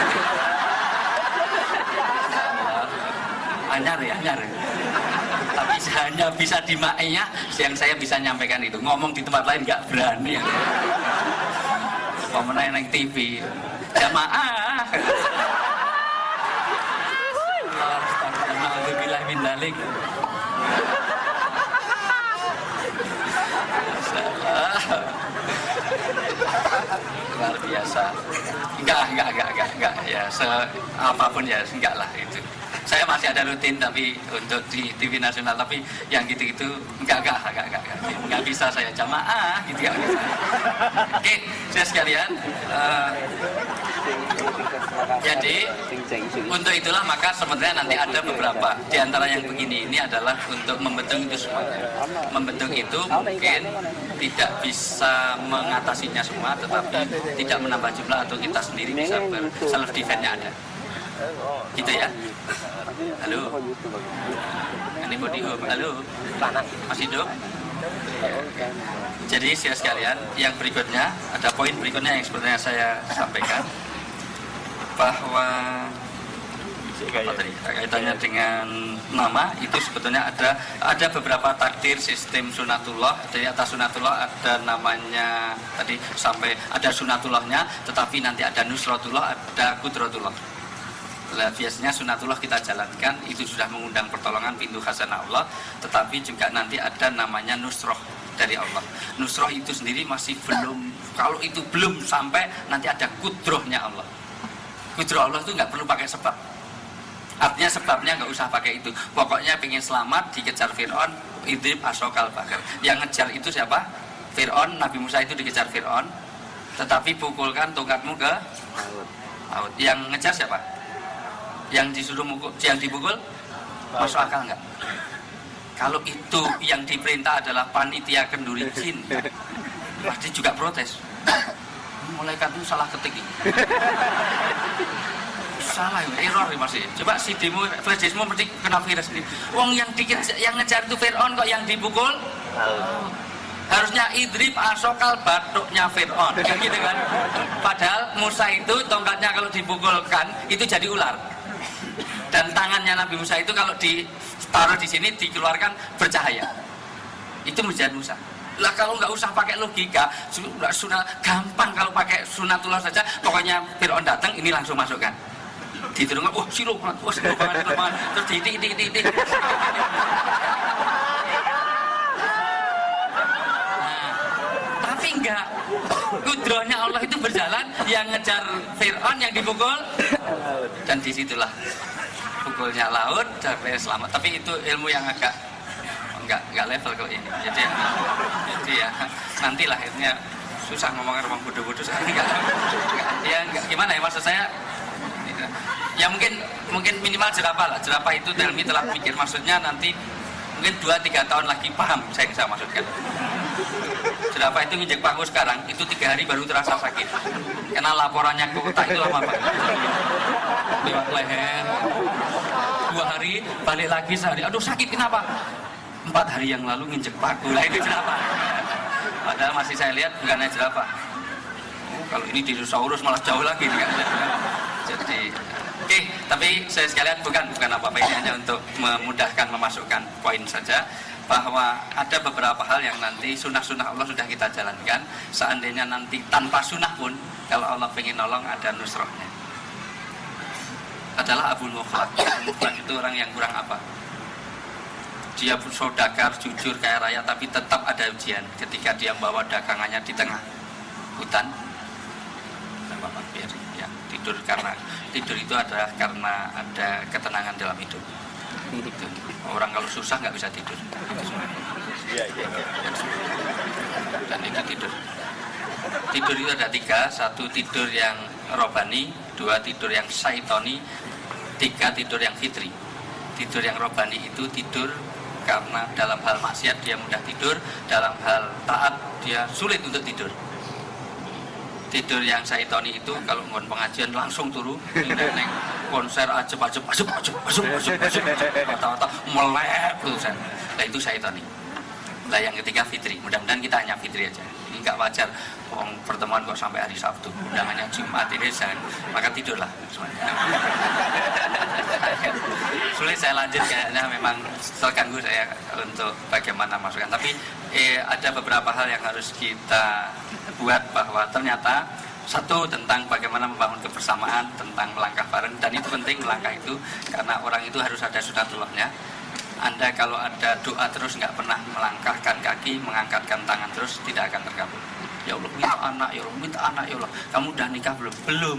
Anyar ya. Tapi hanya bisa di maknya yang saya bisa nyampaikan itu. Ngomong di tempat lain nggak berani. Pemenang yang TV. Jamaah. Alhamdulillah min dzalik. Luar biasa. Enggak ya, apapun ya enggak lah itu. Saya masih ada rutin tapi untuk di TV nasional, tapi yang gitu-gitu enggak bisa saya jamaah gitu ya. Oke, saya sekalian. Jadi untuk itulah maka sebenarnya nanti ada beberapa di antara yang begini ini adalah untuk membentuk itu semuanya. Membentuk itu mungkin tidak bisa mengatasinya semua, tetapi tidak menambah jumlah atau kita sendiri bisa self defense-nya ada. Gitu ya. Halo. Ini body home. Halo. Masih hidup? Jadi saya sekalian, yang berikutnya ada poin berikutnya yang sebenarnya saya sampaikan, bahwa apa tadi kaitannya dengan nama itu sebetulnya ada beberapa takdir sistem sunatullah. Jadi atas sunatullah ada namanya tadi sampai ada sunatullahnya, tetapi nanti ada nusratullah, ada kudratullah. Biasanya sunatullah kita jalankan itu sudah mengundang pertolongan pintu khazanah Allah, tetapi juga nanti ada namanya nusroh dari Allah. Nusroh itu sendiri masih belum, kalau itu belum sampai nanti ada kudrohnya Allah. Kudroh Allah itu nggak perlu pakai sebab. Artinya sebabnya nggak usah pakai itu. Pokoknya pengen selamat dikejar Fir'aun, idrib asokal bakar. Yang ngejar itu siapa? Fir'aun, Nabi Musa itu dikejar Fir'aun, tetapi pukulkan tongkatmu ke laut. Yang ngejar siapa? Yang disuruh mukul, yang dipukul? Masuk akal nggak? Kalau itu yang diperintah adalah panitia kenduri jin, pasti juga protes. Malaikat itu salah ketik ini. Salah, error masih. Coba si demo flash diskmu mesti kena virus ini. Wong yang ngejar itu Fir'aun kok yang dipukul? Harusnya idrib asokal batuknya Fir'aun, kayak gitu kan? Padahal Musa itu tongkatnya kalau dipukulkan itu jadi ular. Dan tangannya Nabi Musa itu kalau ditaruh di sini dikeluarkan bercahaya. Itu mujizat Musa. Lah kalau nggak usah pakai logika, sudah gampang kalau pakai sunatullah saja. Pokoknya Fir'aun datang, ini langsung masukkan. Diturunkan, wah silo banget, terus titik. Tapi enggak, kudrohnya Allah itu berjalan, yang ngejar Fir'aun yang dipukul, dan disitulah pukulnya laut sampai selamat. Tapi itu ilmu yang agak enggak level kalau ini. Jadi ya nantilah akhirnya susah ngomongin rumah bodoh-bodoh saya enggak gimana ya, maksud saya ya mungkin minimal jerapah lah. Jerapah itu Telmi telah pikir, maksudnya nanti mungkin 2-3 tahun lagi paham saya bisa maksudkan. Jerapah itu nginjek paku sekarang itu 3 hari baru terasa sakit karena laporannya ke otak itu lama banget, lewat leher. 2 hari balik lagi sehari, aduh sakit kenapa? 4 hari yang lalu nginjek paku, lah itu jerapah. Padahal masih saya lihat bukannya jerapah. Kalau ini dinosaurus malah jauh lagi kan. Jadi oke, tapi saya sekalian bukan apa-apa, ini hanya untuk memudahkan memasukkan poin saja bahwa ada beberapa hal yang nanti sunnah-sunnah Allah sudah kita jalankan. Seandainya nanti tanpa sunnah pun, kalau Allah pengen nolong ada nusrohnya. Adalah Abu Muflak. Abu Muflak itu orang yang kurang apa? Dia saudagar, jujur, kaya raya, tapi tetap ada ujian ketika dia membawa dagangannya di tengah hutan. Biar ya, tidur, karena tidur itu adalah karena ada ketenangan dalam hidup. Gitu. Orang kalau susah nggak bisa tidur. Dan itu tidur. Tidur itu ada 3, 1 tidur yang robani, 2 tidur yang syaitoni, 3 tidur yang fitri. Tidur yang robani itu tidur karena dalam hal maksiat dia mudah tidur, dalam hal taat dia sulit untuk tidur. Tidur yang syaitoni itu kalau ngon pengajian langsung turu, neng konser ajep kata-kata melek terusan. Nah itu syaitoni. Nah yang ketiga fitri. Mudah-mudahan kita hanya fitri aja. Ini nggak wajar. Pertemuan kok sampai hari Sabtu, undangannya Jumat ini maka tidurlah semuanya. Sulit saya lanjut, kayaknya memang terganggu saya untuk bagaimana masukan. Tapi ada beberapa hal yang harus kita buat, bahwa ternyata 1 tentang bagaimana membangun kebersamaan, tentang melangkah bareng, dan itu penting melangkah itu karena orang itu harus ada sunatullahnya. Anda kalau ada doa terus nggak pernah melangkahkan kaki, mengangkatkan tangan terus, tidak akan terkabul. Ya Allah minta anak, ya Allah minta anak, ya Allah. Kamu udah nikah belum? Belum.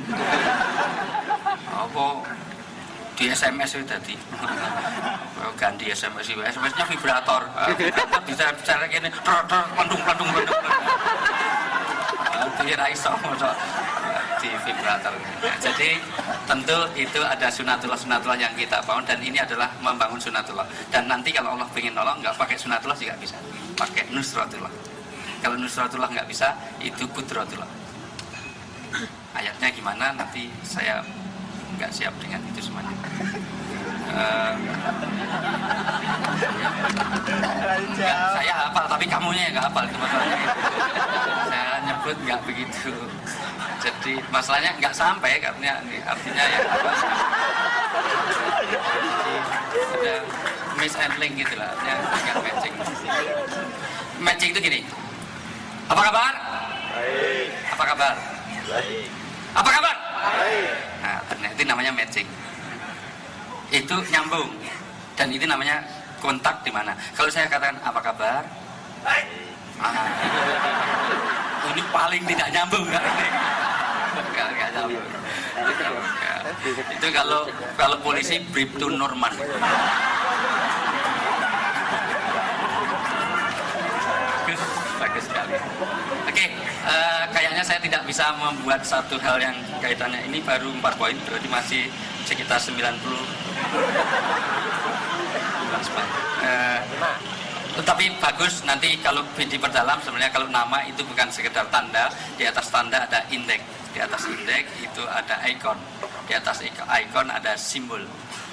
Apa di SMS itu tadi? Ganti SMS itu, SMS-nya vibrator. Bisa bicara gini, landung. Tidak iso di vibrator. Nah, jadi tentu itu ada sunatullah yang kita bangun, dan ini adalah membangun sunatullah. Dan nanti kalau Allah ingin nolong, nggak pakai sunatullah juga bisa, pakai nusratullah. Kalau nusratullah nggak bisa, itu kudratullah. Ayatnya gimana nanti saya nggak siap dengan itu semuanya. Saya hafal tapi kamunya yang nggak hafal itu masalahnya. Saya nyebut nggak begitu. Jadi masalahnya nggak sampai karena artinya ya ada mishandling gitu lah, artinya nggak matching. Matching itu gini. Apa kabar? Baik. Apa kabar? Baik. Apa kabar? Baik. Nah, ternyata itu namanya matching. Itu nyambung, dan itu namanya kontak di mana. Kalau saya katakan apa kabar? Baik. Ini paling tidak nyambung kan? Nggak nyambung. Itu kalau polisi brief to Norman. Bagus sekali. Oke, kayaknya saya tidak bisa membuat satu hal yang kaitannya ini baru 4 poin, berarti masih sekitar 90. Tetapi bagus nanti kalau diperdalam, sebenarnya kalau nama itu bukan sekedar tanda, di atas tanda ada indeks, di atas indeks itu ada ikon, di atas ikon ada simbol.